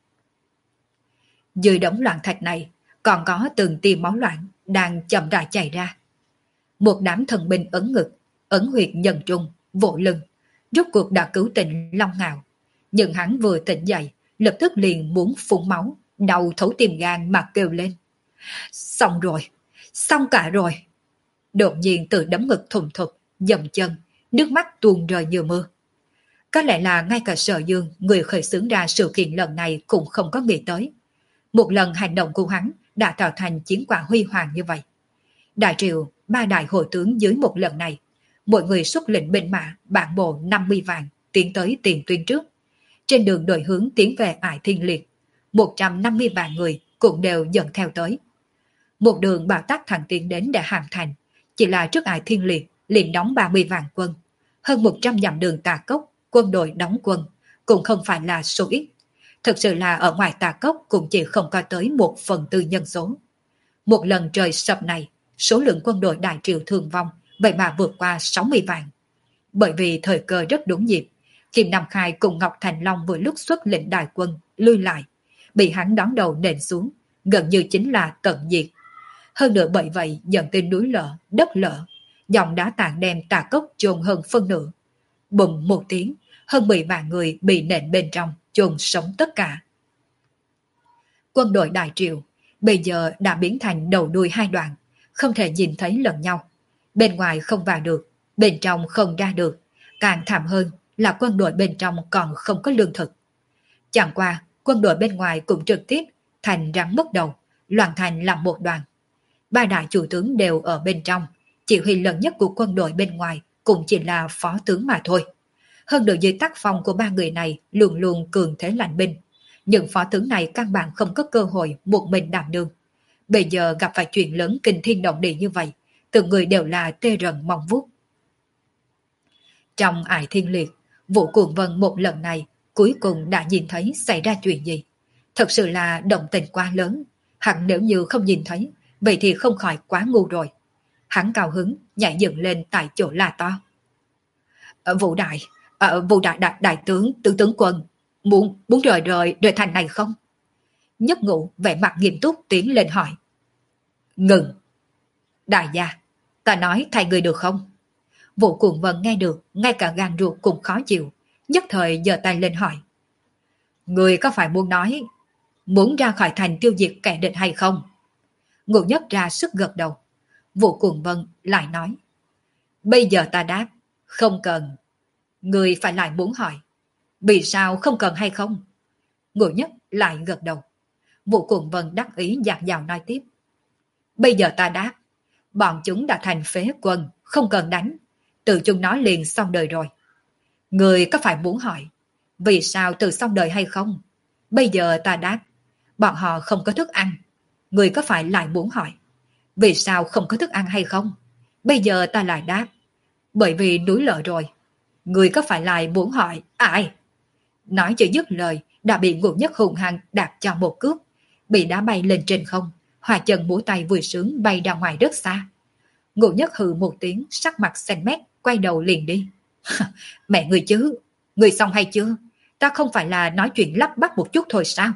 Dưới đống loạn thạch này còn có từng tia máu loãng đang chậm rãi chảy ra. Một đám thần binh ấn ngực, ấn huyệt nhân trung, vỗ lưng, rốt cuộc đã cứu tỉnh Long Ngạo. Nhưng hắn vừa tỉnh dậy, lập tức liền muốn phun máu, đầu thấu tim gan mà kêu lên. Xong rồi, xong cả rồi. Đột nhiên từ đấm ngực thùng thục, dầm chân, nước mắt tuôn rơi như mưa. Có lẽ là ngay cả Sở Dương, người khởi xướng ra sự kiện lần này cũng không có nghĩ tới. Một lần hành động của hắn đã tạo thành chiến quả huy hoàng như vậy. Đại Triệu, ba đại hội tướng dưới một lần này, mỗi người xuất lệnh binh mã bản bộ năm mươi vạn tiến tới tiền tuyến trước. Trên đường đổi hướng tiến về Ải Thiên Liệt, một trăm năm mươi vạn người cũng đều dẫn theo tới. Một đường bảo tắc thẳng tiến đến để hoàn thành, chỉ là trước Ải Thiên Liệt liền đóng ba mươi vạn quân, hơn một trăm dặm đường tà cốc, quân đội đóng quân, cũng không phải là số ít. Thực sự là ở ngoài tà cốc cũng chỉ không có tới một phần tư nhân số. Một lần trời sập này, số lượng quân đội Đại Triệu thương vong vậy mà vượt qua sáu mươi vạn. Bởi vì thời cơ rất đúng dịp, Kim Nam Khai cùng Ngọc Thành Long vừa lúc xuất lệnh đại quân lui lại, bị hắn đón đầu nện xuống, gần như chính là tận diệt. Hơn nữa bởi vậy dẫn tới núi lở, đất lở, dòng đá tảng đem tà cốc chôn hơn phân nửa. Bùm một tiếng, hơn mười vạn người bị nện bên trong, chôn sống tất cả. Quân đội Đại Triệu bây giờ đã biến thành đầu đuôi hai đoạn, không thể nhìn thấy lẫn nhau. Bên ngoài không vào được, bên trong không ra được, càng thảm hơn là quân đội bên trong còn không có lương thực. Chẳng qua, quân đội bên ngoài cũng trực tiếp thành rắn mất đầu, loạn thành làm một đoàn. Ba đại chủ tướng đều ở bên trong, chỉ huy lớn nhất của quân đội bên ngoài cũng chỉ là phó tướng mà thôi. Hơn nữa dưới tác phong của ba người này luôn luôn cường thế lãnh binh, nhưng phó tướng này căn bản không có cơ hội một mình đảm đương. Bây giờ gặp phải chuyện lớn kinh thiên động địa như vậy, từng người đều là tê rần mong vuốt. Trong Ải Thiên Liệt, Vũ Cuồng Vân một lần này cuối cùng đã nhìn thấy xảy ra chuyện gì. Thật sự là động tình quá lớn, hẳn nếu như không nhìn thấy, vậy thì không khỏi quá ngu rồi. Hắn cao hứng nhảy dựng lên tại chỗ la to. Ở Vũ Đại, ở Vũ Đại đại, đại tướng, tướng tướng quân, muốn, muốn rời rời rời thành này không? Nhất Ngũ vẻ mặt nghiêm túc tiến lên hỏi. Ngừng. Đại gia, ta nói thay người được không? Vũ Cuồng Vân nghe được, ngay cả gan ruột cũng khó chịu, nhất thời giơ tay lên hỏi. Người có phải muốn nói, muốn ra khỏi thành tiêu diệt kẻ địch hay không? Ngũ Nhất ra sức gật đầu. Vũ Cuồng Vân lại nói, bây giờ ta đáp, không cần. Người phải lại muốn hỏi, vì sao không cần hay không? Ngũ Nhất lại gật đầu. Vũ Cuồng Vân đắc ý dạt dào nói tiếp, bây giờ ta đáp, bọn chúng đã thành phế quân, không cần đánh, tự chúng nó liền xong đời rồi. Người có phải muốn hỏi, vì sao tự xong đời hay không? Bây giờ ta đáp, bọn họ không có thức ăn. Người có phải lại muốn hỏi, vì sao không có thức ăn hay không? Bây giờ ta lại đáp, bởi vì núi lở rồi. Người có phải lại muốn hỏi, ai? Nói chưa dứt lời, đã bị Ngũ Nhất hùng hăng đạp cho một cước, bị đá bay lên trên không, hòa chân múa tay vui sướng bay ra ngoài rất xa. Ngũ Nhất hừ một tiếng, sắc mặt xanh mét, quay đầu liền đi. Mẹ người chứ, người xong hay chưa? Ta không phải là nói chuyện lắp bắp một chút thôi sao?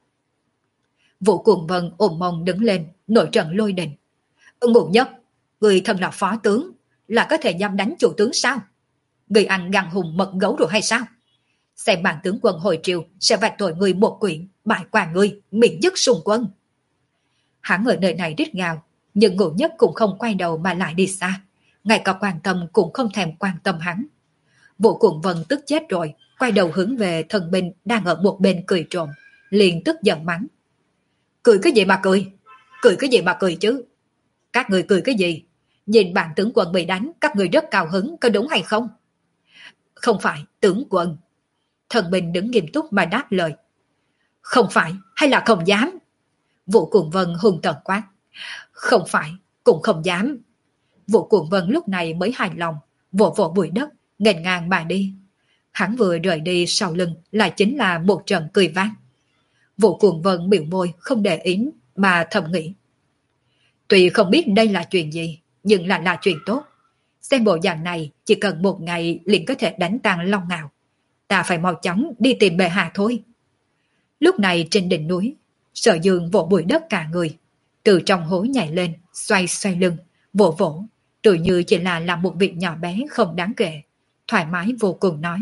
Vũ Cuồng Vân ôm mông đứng lên, nổi trận lôi đình. Ngũ Nhất, người thân là phó tướng, là có thể dám đánh chủ tướng sao? Người ăn gan hùng mật gấu rồi hay sao? Xem bản tướng quân hồi triều sẽ vạch tội người một quyển, bại quan người, miễn dứt xung quân. Hắn ở nơi này rít gào, nhưng Ngũ Nhất cũng không quay đầu mà lại đi xa, ngay cả quan tâm cũng không thèm quan tâm hắn. Vũ Cuồng Vân tức chết rồi, quay đầu hướng về thần binh đang ở một bên cười trộm, liền tức giận mắng. Cười cái gì mà cười? Cười cái gì mà cười chứ? Các người cười cái gì? Nhìn bản tướng quân bị đánh, các người rất cao hứng, có đúng hay không? Không phải, tướng quân. Thần binh đứng nghiêm túc mà đáp lời. Không phải, hay là không dám? Vũ Cuồng Vân hung tợn quát. Không phải, cũng không dám. Vũ Cuồng Vân lúc này mới hài lòng, vỗ vỗ bụi đất, nghênh ngang mà đi. Hắn vừa rời đi, sau lưng lại chính là một trận cười vang. Vũ Cuồng Vân biểu môi không để ý mà thầm nghĩ. Tuy không biết đây là chuyện gì, nhưng là là chuyện tốt. Xem bộ dạng này chỉ cần một ngày liền có thể đánh tan Long Ngạo. Ta phải mau chóng đi tìm bệ hạ thôi. Lúc này trên đỉnh núi, Sở Dương vỗ bụi đất cả người, từ trong hố nhảy lên, xoay xoay lưng, vỗ vỗ, tự như chỉ là làm một việc nhỏ bé không đáng kể, thoải mái vô cùng nói.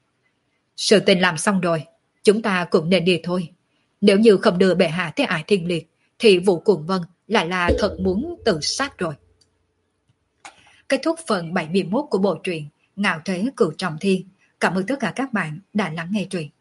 Sự tình làm xong rồi, chúng ta cũng nên đi thôi. Nếu như không đưa bệ hạ tới Ải Thiên Liệt, thì Vũ Cuồng Vân lại là thật muốn tự sát rồi. Kết thúc phần bảy mươi mốt của bộ truyện Ngạo Thế Cửu Trọng Thiên. Cảm ơn tất cả các bạn đã lắng nghe truyện.